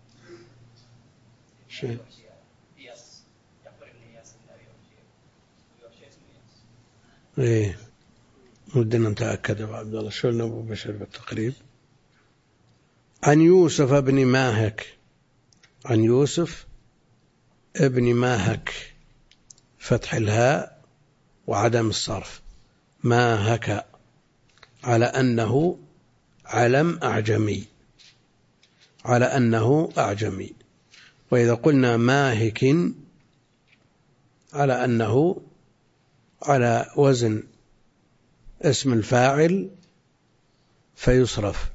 ودنا نتأكد يا عبد الله شو أبو بشر بالتقريب. عن يوسف بن ماهك، عن يوسف ابن ماهك، فتح الهاء وعدم الصرف، ماهك، على أنه علم أعجمي، على أنه أعجمي. وإذا قلنا ماهك على أنه على وزن اسم الفاعل فيصرف.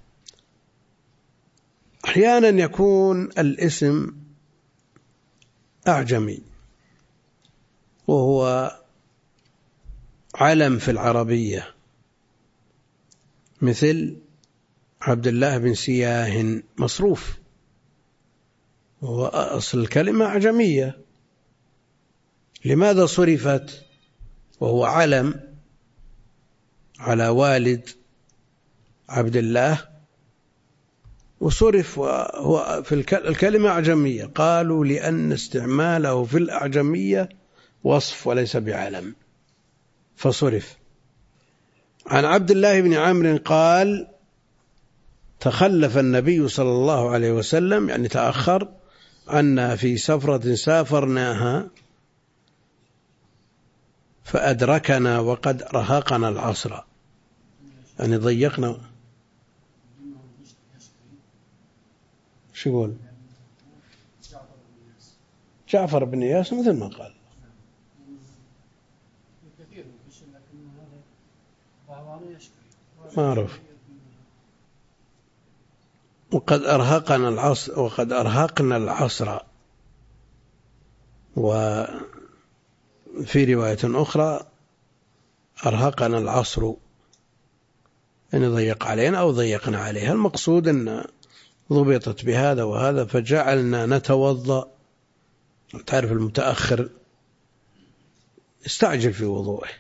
أحيانا يكون الاسم أعجمي وهو علم في العربية، مثل عبد الله بن سياه مصروف، وهو أصل الكلمة أعجمية. لماذا صرفت وهو علم على والد عبد الله وصرف وهو في الكلمة أعجمية؟ قالوا لأن استعماله في الأعجمية وصف وليس بعلم فصرف. عن عبد الله بن عمرو قال تخلف النبي صلى الله عليه وسلم، يعني تأخر عنا في سفرة سافرناها فأدركنا وقد رهقنا العصر، يعني ضيقنا. شو يقول؟ جعفر بن إياس مثل ما قال. ما أعرف. وقد أرهقنا العصر، وقد أرهقنا العصر. وفي رواية أخرى أرهقنا العصر، يعني ضيق علينا أو ضيقنا عليها. المقصود أن ضبطت بهذا وهذا فجعلنا نتوضأ. تعرف المتأخر استعجل في وضوءه،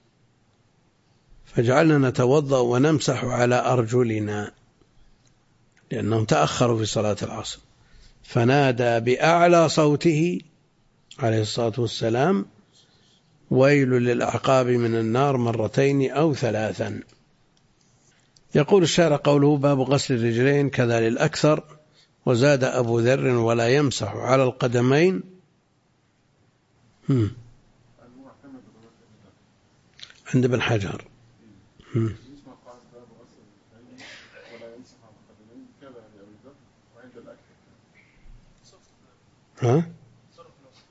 فجعلنا نتوضأ ونمسح على أرجلنا لأنهم تأخروا في صلاة العصر. فنادى بأعلى صوته عليه الصلاة والسلام ويل للأعقاب من النار مرتين أو ثلاثا. يقول الشارع قوله باب غسل الرجلين كذا للأكثر. وزاد أبو ذر ولا يمسح على القدمين. عند ابن حجر.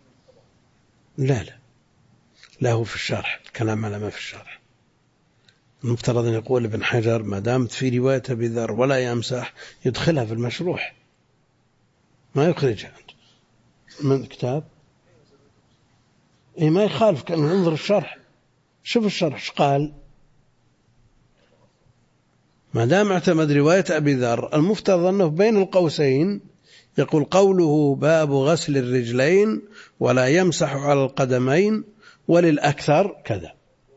لا هو في الشرح، الكلام على ما في الشرح. المفترض أن يقول ابن حجر ما دامت في رواية أبي ذر ولا يمسح يدخلها في المشروح، ما يخرجها من كتاب. ما يخالف، كأن انظر الشرح، شوف الشرح ايش قال. ما دام اعتمد رواية أبي ذر المفترض أنه بين القوسين يقول قوله باب غسل الرجلين ولا يمسح على القدمين وللأكثر كذا.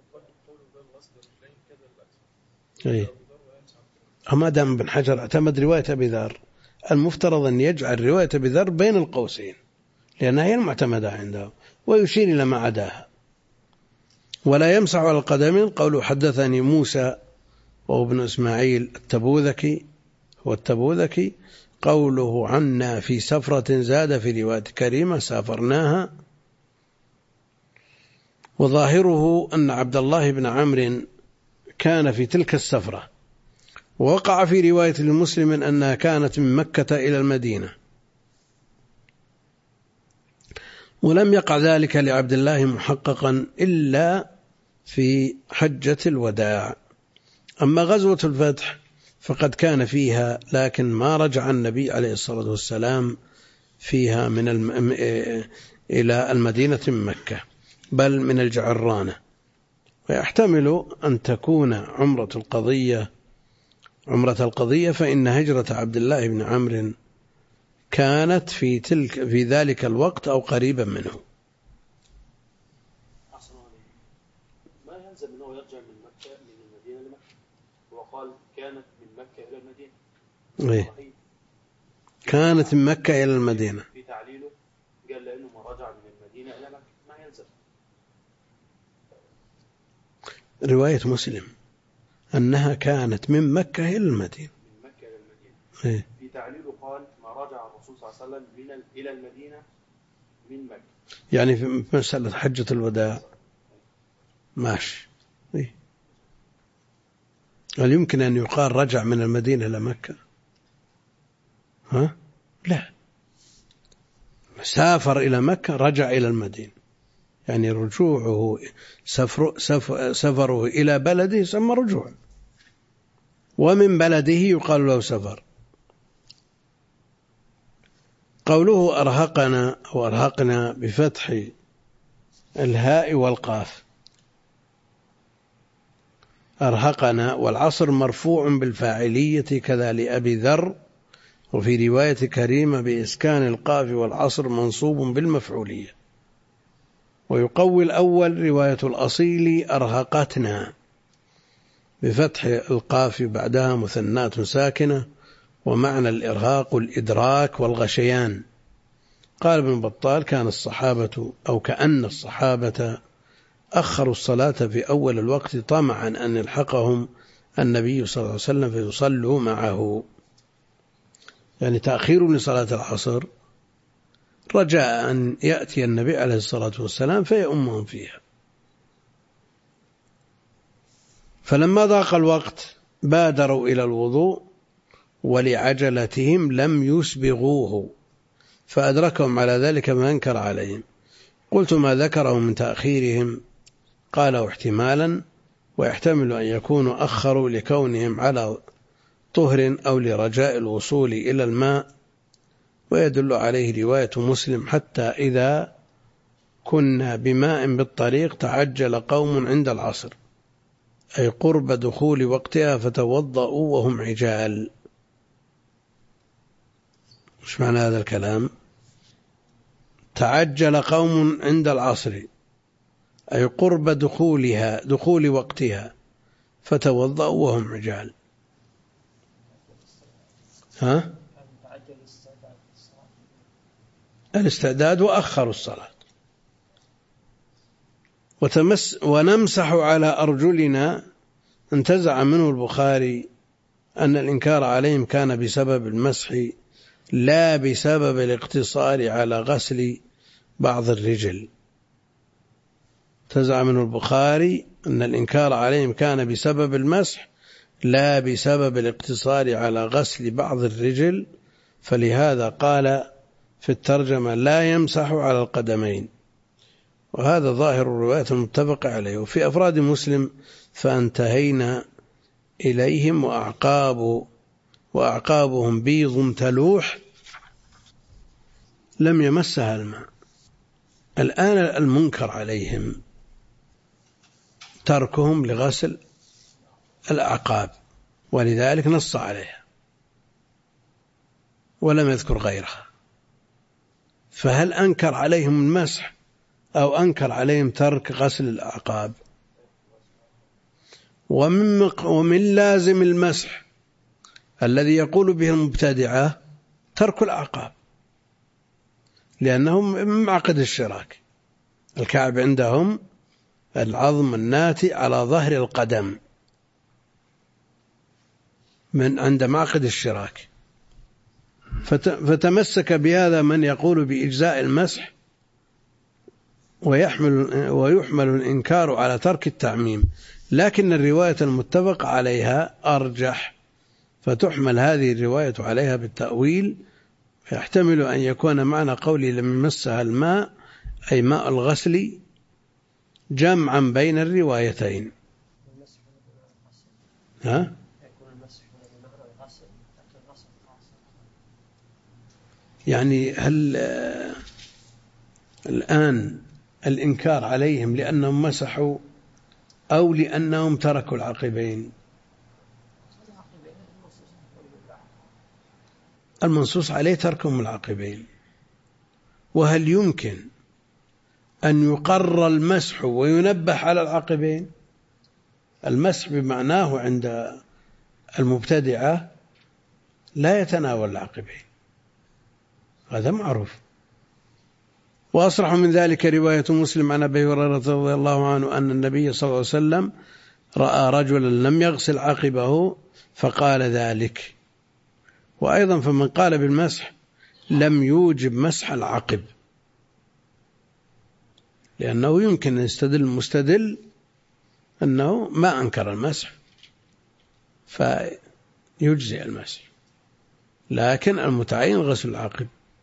ما دام ابن حجر اعتمد رواية أبي ذر المفترض أن يجعل رواية أبي ذر بين القوسين لأنها هي المعتمدة عنده، ويشير إلى ما عداها. ولا يمسح على القدمين قوله حدثني موسى وهو ابن إسماعيل التبوذكي، هو التبوذكي، قوله عنا في سفرة زاد في رواية كريمة سافرناها. وظاهره أن عبد الله بن عمرو كان في تلك السفرة، ووقع في رواية لمسلم أنها كانت من مكة إلى المدينة، ولم يقع ذلك لعبد الله محققا إلا في حجة الوداع. أما غزوة الفتح فقد كان فيها، لكن ما رجع النبي عليه الصلاة والسلام فيها إلى المدينة من مكة بل من الجعرانة. ويحتمل أن تكون عمرة القضية فإن هجرة عبد الله بن عمرو كانت في ذلك الوقت أو قريبا منه. ما يلزم أنه يرجع من مكة من المدينة لمكة، وقال كانت من مكة إلى المدينة. كانت من مكة إلى المدينة، في تعليله قال لأنه ما رجع من المدينة إلى مكة ما يلزم. رواية مسلم أنها كانت من مكة إلى المدينة، من مكة إلى المدينة. في تعليله قال ما رجع الرسول صلى الله عليه وسلم إلى المدينة من مكة، يعني في مسألة حجة الوداع ماشي. هل يمكن أن يقال رجع من المدينة إلى مكة؟ لا، سافر إلى مكة رجع إلى المدينة، يعني رجوعه سفره إلى بلده يسمى رجوع، ومن بلده يقال له سفر. قوله أرهقنا بفتح الهاء والقاف، أرهقنا والعصر مرفوع بالفاعلية كذا لأبي ذر، وفي رواية كريمة بإسكان القاف والعصر منصوب بالمفعولية. ويقوي الأول رواية الأصيل أرهقتنا بفتح القاف بعدها مثنات ساكنة، ومعنى الإرهاق الإدراك والغشيان. قال ابن بطال كان الصحابة أو كأن الصحابة أخروا الصلاة في أول الوقت طمعا أن يلحقهم النبي صلى الله عليه وسلم فيصلوا معه، يعني تأخير لصلاة العصر رجاء أن يأتي النبي عليه الصلاة والسلام فيؤمهم فيها. فلما ضاق الوقت بادروا إلى الوضوء ولعجلتهم لم يسبغوه، فأدركهم على ذلك ما أنكر عليهم. قلت ما ذكره من تأخيرهم قالوا احتمالا، ويحتمل أن يكونوا أخروا لكونهم على طهر أو لرجاء الوصول إلى الماء، ويدل عليه رواية مسلم حتى إذا كنا بماء بالطريق تعجل قوم عند العصر، أي قرب دخول وقتها فتوضأوا وهم عجال. مش معنى هذا الكلام؟ تعجل قوم عند العصر أي قرب دخول وقتها فتوضأوا وهم عجال. الاستعداد وأخروا الصلاة. ونمسح على أرجلنا، انتزع منه البخاري أن الإنكار عليهم كان بسبب المسح لا بسبب الاقتصار على غسل بعض الرجل. انتزع منه البخاري أن الإنكار عليهم كان بسبب المسح لا بسبب الاقتصار على غسل بعض الرجل، فلهذا قال في الترجمة لا يمسح على القدمين، وهذا ظاهر الرواية المتفق عليه. وفي أفراد مسلم فانتهينا إليهم وأعقابهم بيض تلوح لم يمسها الماء. الآن المنكر عليهم تركهم لغسل الأعقاب، ولذلك نص عليها ولم يذكر غيرها. فهل أنكر عليهم المسح أو أنكر عليهم ترك غسل الأعقاب؟ ومن لازم المسح الذي يقول به المبتدعة ترك الأعقاب، لأنهم من معقد الشراك. الكعب عندهم العظم الناتئ على ظهر القدم من عند معقد الشراك، فتمسك بهذا من يقول بإجزاء المسح، ويحمل الإنكار على ترك التعميم. لكن الرواية المتفق عليها أرجح، فتحمل هذه الرواية عليها بالتأويل، فيحتمل أن يكون معنى قولي لم يمسها الماء أي ماء الغسل جمعا بين الروايتين. ها؟ يعني هل الآن الإنكار عليهم لأنهم مسحوا أو لأنهم تركوا العقبين؟ المنصوص عليه تركهم العقبين. وهل يمكن أن يقرر المسح وينبه على العقبين؟ المسح بمعناه عند المبتدعة لا يتناول العقبين، هذا معروف. وأصرح من ذلك رواية مسلم عن أبي هريرة رضي الله عنه أن النبي صلى الله عليه وسلم رأى رجلا لم يغسل عقبه فقال ذلك. وأيضا فمن قال بالمسح لم يوجب مسح العقب، لأنه يمكن أن يستدل المستدل أنه ما أنكر المسح فيجزئ المسح، لكن المتعين غسل العقب.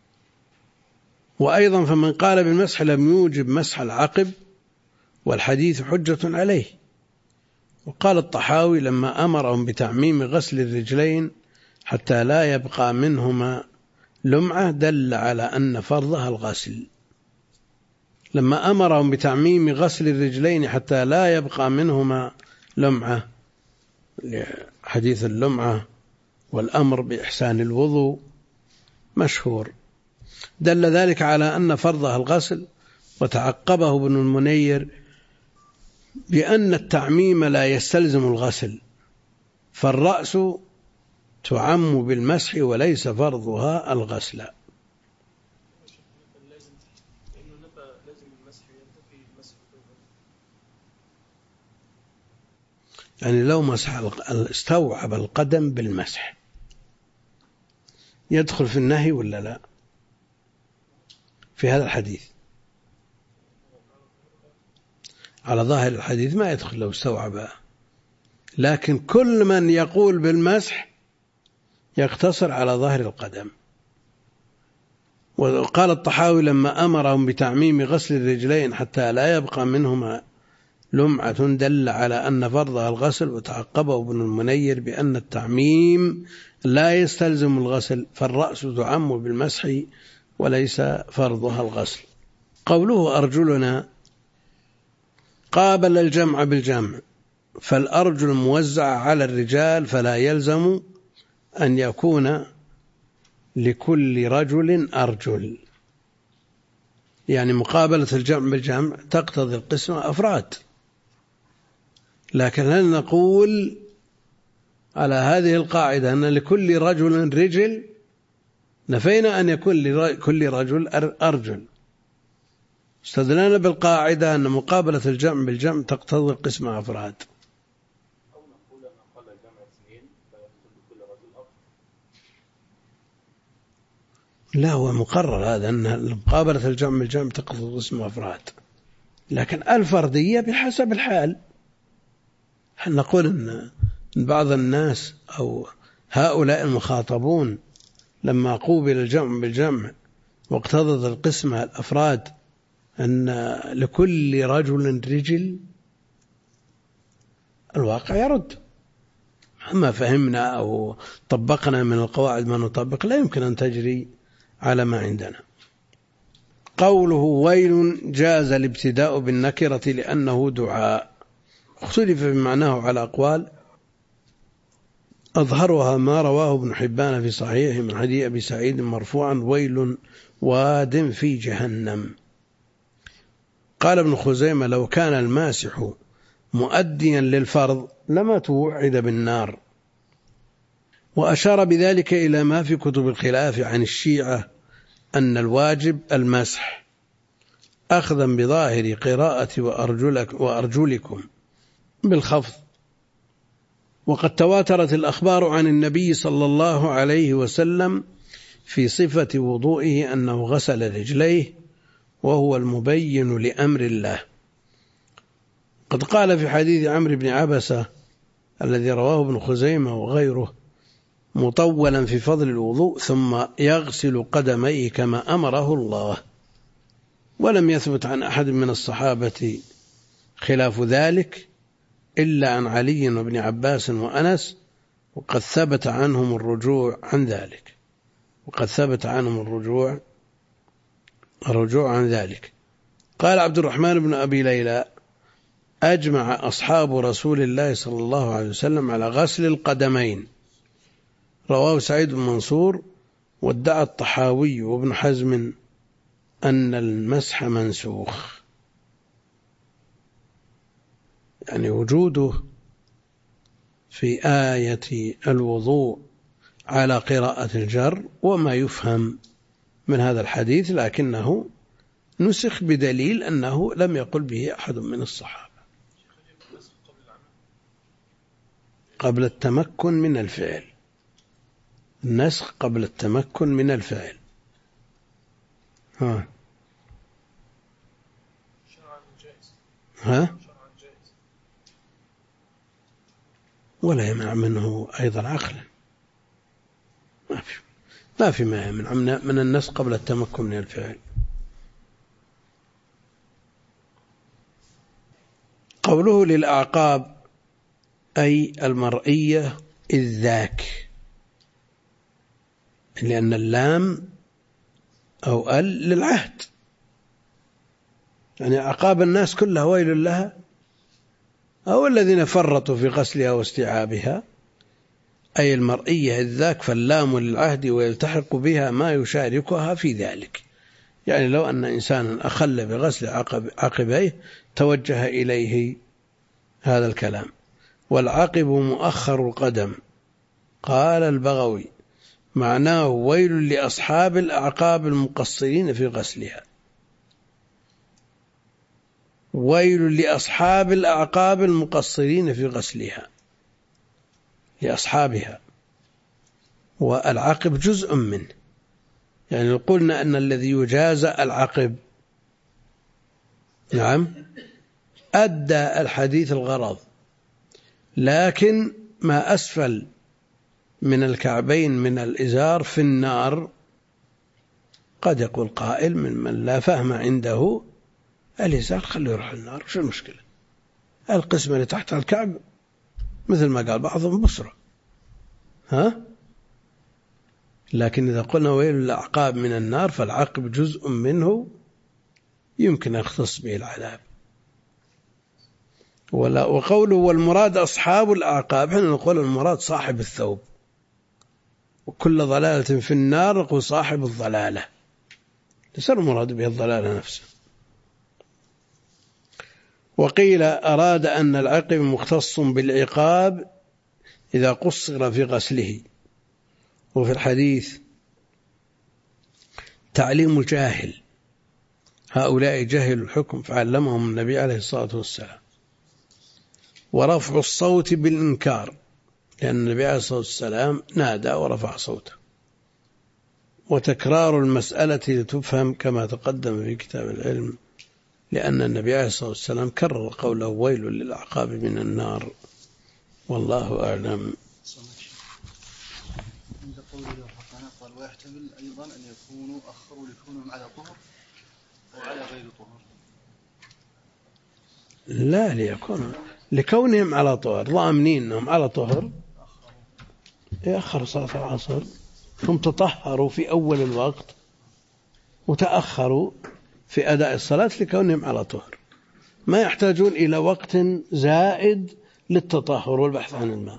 وأيضا فمن قال بالمسح لم يوجب مسح العقب والحديث حجة عليه. وقال الطحاوي لما أمرهم بتعميم غسل الرجلين حتى لا يبقى منهما لمعة دل على أن فرضها الغسل. لما أمرهم بتعميم غسل الرجلين حتى لا يبقى منهما لمعة، حديث اللمعة والأمر بإحسان الوضوء مشهور، دل ذلك على أن فرضها الغسل. وتعقبه ابن المنير بأن التعميم لا يستلزم الغسل، فالرأس تعم بالمسح وليس فرضها الغسل. يعني لو مسح استوعب القدم بالمسح يدخل في النهي ولا لا في هذا الحديث؟ على ظاهر الحديث ما يدخل لو استوعبها، لكن كل من يقول بالمسح يقتصر على ظاهر القدم. وقال الطحاوي لما أمرهم بتعميم غسل الرجلين حتى لا يبقى منهما لمعة دل على أن فرضها الغسل. وتعقبه ابن المنير بأن التعميم لا يستلزم الغسل، فالرأس تعم بالمسح وليس فرضها الغسل. قوله أرجلنا قابل الجمع بالجمع، فالأرجل موزعة على الرجال فلا يلزم أن يكون لكل رجل أرجل. يعني مقابلة الجمع بالجمع تقتضي القسمة أفراد، لكن هل نقول على هذه القاعدة أن لكل رجل رجل؟ نفينا أن يكون لكل رجل أرجل، استدلنا بالقاعدة أن مقابلة الجمع بالجمع تقتضي القسمة أفراد. أو نقول أن قال الجمع اثنين فيقتضي كل رجل أرجل. لا، هو مقرر هذا أن مقابلة الجمع بالجمع تقتضي القسمة أفراد، لكن الفردية بحسب الحال. نقول أن بعض الناس أو هؤلاء المخاطبون لما قوبل الجمع بالجمع واقتضت القسمة الأفراد أن لكل رجل رجل، الواقع يرد. ما فهمنا أو طبقنا من القواعد ما نطبق لا يمكن أن تجري على ما عندنا. قوله ويل جاز الابتداء بالنكرة لأنه دعاء، اختلف بمعناه على أقوال، أظهرها ما رواه ابن حبان في صحيحه من حديث أبي سعيد مرفوعا ويل واد في جهنم. قال ابن خزيمة لو كان الماسح مؤديا للفرض لما توعد بالنار، وأشار بذلك إلى ما في كتب الخلاف عن الشيعة أن الواجب المسح أخذا بظاهر قراءة وأرجلكم بالخفض. وقد تواترت الأخبار عن النبي صلى الله عليه وسلم في صفة وضوئه أنه غسل رجليه وهو المبين لأمر الله. قد قال في حديث عمرو بن عبسة الذي رواه ابن خزيمة وغيره مطولا في فضل الوضوء ثم يغسل قدميه كما أمره الله، ولم يثبت عن أحد من الصحابة خلاف ذلك إلا عن علي وابن عباس وأنس، وقد ثبت عنهم الرجوع عن ذلك عن ذلك. قال عبد الرحمن بن أبي ليلى أجمع أصحاب رسول الله صلى الله عليه وسلم على غسل القدمين، رواه سعيد بن منصور. وادعى الطحاوي وابن حزم أن المسح منسوخ، يعني وجوده في آية الوضوء على قراءة الجر وما يفهم من هذا الحديث، لكنه نسخ بدليل أنه لم يقل به أحد من الصحابة قبل التمكن من الفعل. النسخ قبل التمكن من الفعل. ولا يمنع منه أيضا عقلا، ما في ما يمنع من النسخ قبل التمكن من الفعل. قوله للأعقاب أي المرئية إذ ذاك، لأن اللام أو ال للعهد، يعني أعقاب الناس كلها ويل لها أو الذين فرطوا في غسلها واستيعابها، أي المرئية إذ ذاك، فاللام للعهد ويلتحق بها ما يشاركها في ذلك. يعني لو أن إنسانا أخل بغسل عقبيه توجه إليه هذا الكلام. والعقب مؤخر القدم. قال البغوي معناه ويل لأصحاب الأعقاب المقصرين في غسلها، ويل لأصحاب الأعقاب المقصرين في غسلها، لأصحابها، والعقب جزء منه. يعني قلنا أن الذي يجاز العقب نعم أدى الحديث الغرض، لكن ما أسفل من الكعبين من الإزار في النار. قد يقول قائل من لا فهم عنده الإزار خليه يروح النار، شو المشكلة؟ القسم اللي تحت الكعب مثل ما قال بعضهم بصرة. لكن إذا قلنا ويل الأعقاب من النار فالعقب جزء منه يمكن أن يختص به العذاب. وقوله والمراد أصحاب الأعقاب، حين نقول المراد صاحب الثوب، وكل ضلالة في النار نقول صاحب الضلالة، ليس المراد به الضلالة نفسه. وقيل أراد أن العقب مختص بالعقاب إذا قصر في غسله. وفي الحديث تعليم الجاهل، هؤلاء جهلوا الحكم فعلمهم النبي عليه الصلاة والسلام. ورفع الصوت بالإنكار، لأن النبي عليه الصلاة والسلام نادى ورفع صوته. وتكرار المسألة لتفهم كما تقدم في كتاب العلم، لأن النبي عليه الصلاة والسلام كرر قوله ويل للأعقاب من النار، والله أعلم. عند قوله قال ويحتمل أيضا أن يكونوا أخروا لكونهم على طهر أو على غير طهر. لا، ليكون لكونهم على طهر، ضامنين أنهم على طهر يأخروا صلاة العصر، ثم تطهروا في أول الوقت وتأخروا في أداء الصلاة لكونهم على طهر، ما يحتاجون إلى وقت زائد للتطهر والبحث عن الماء.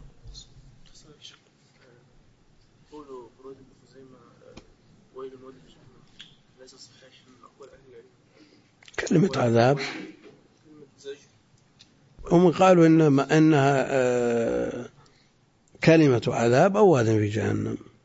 كلمة عذاب، هم قالوا إنها كلمة عذاب أو واد في جهنم.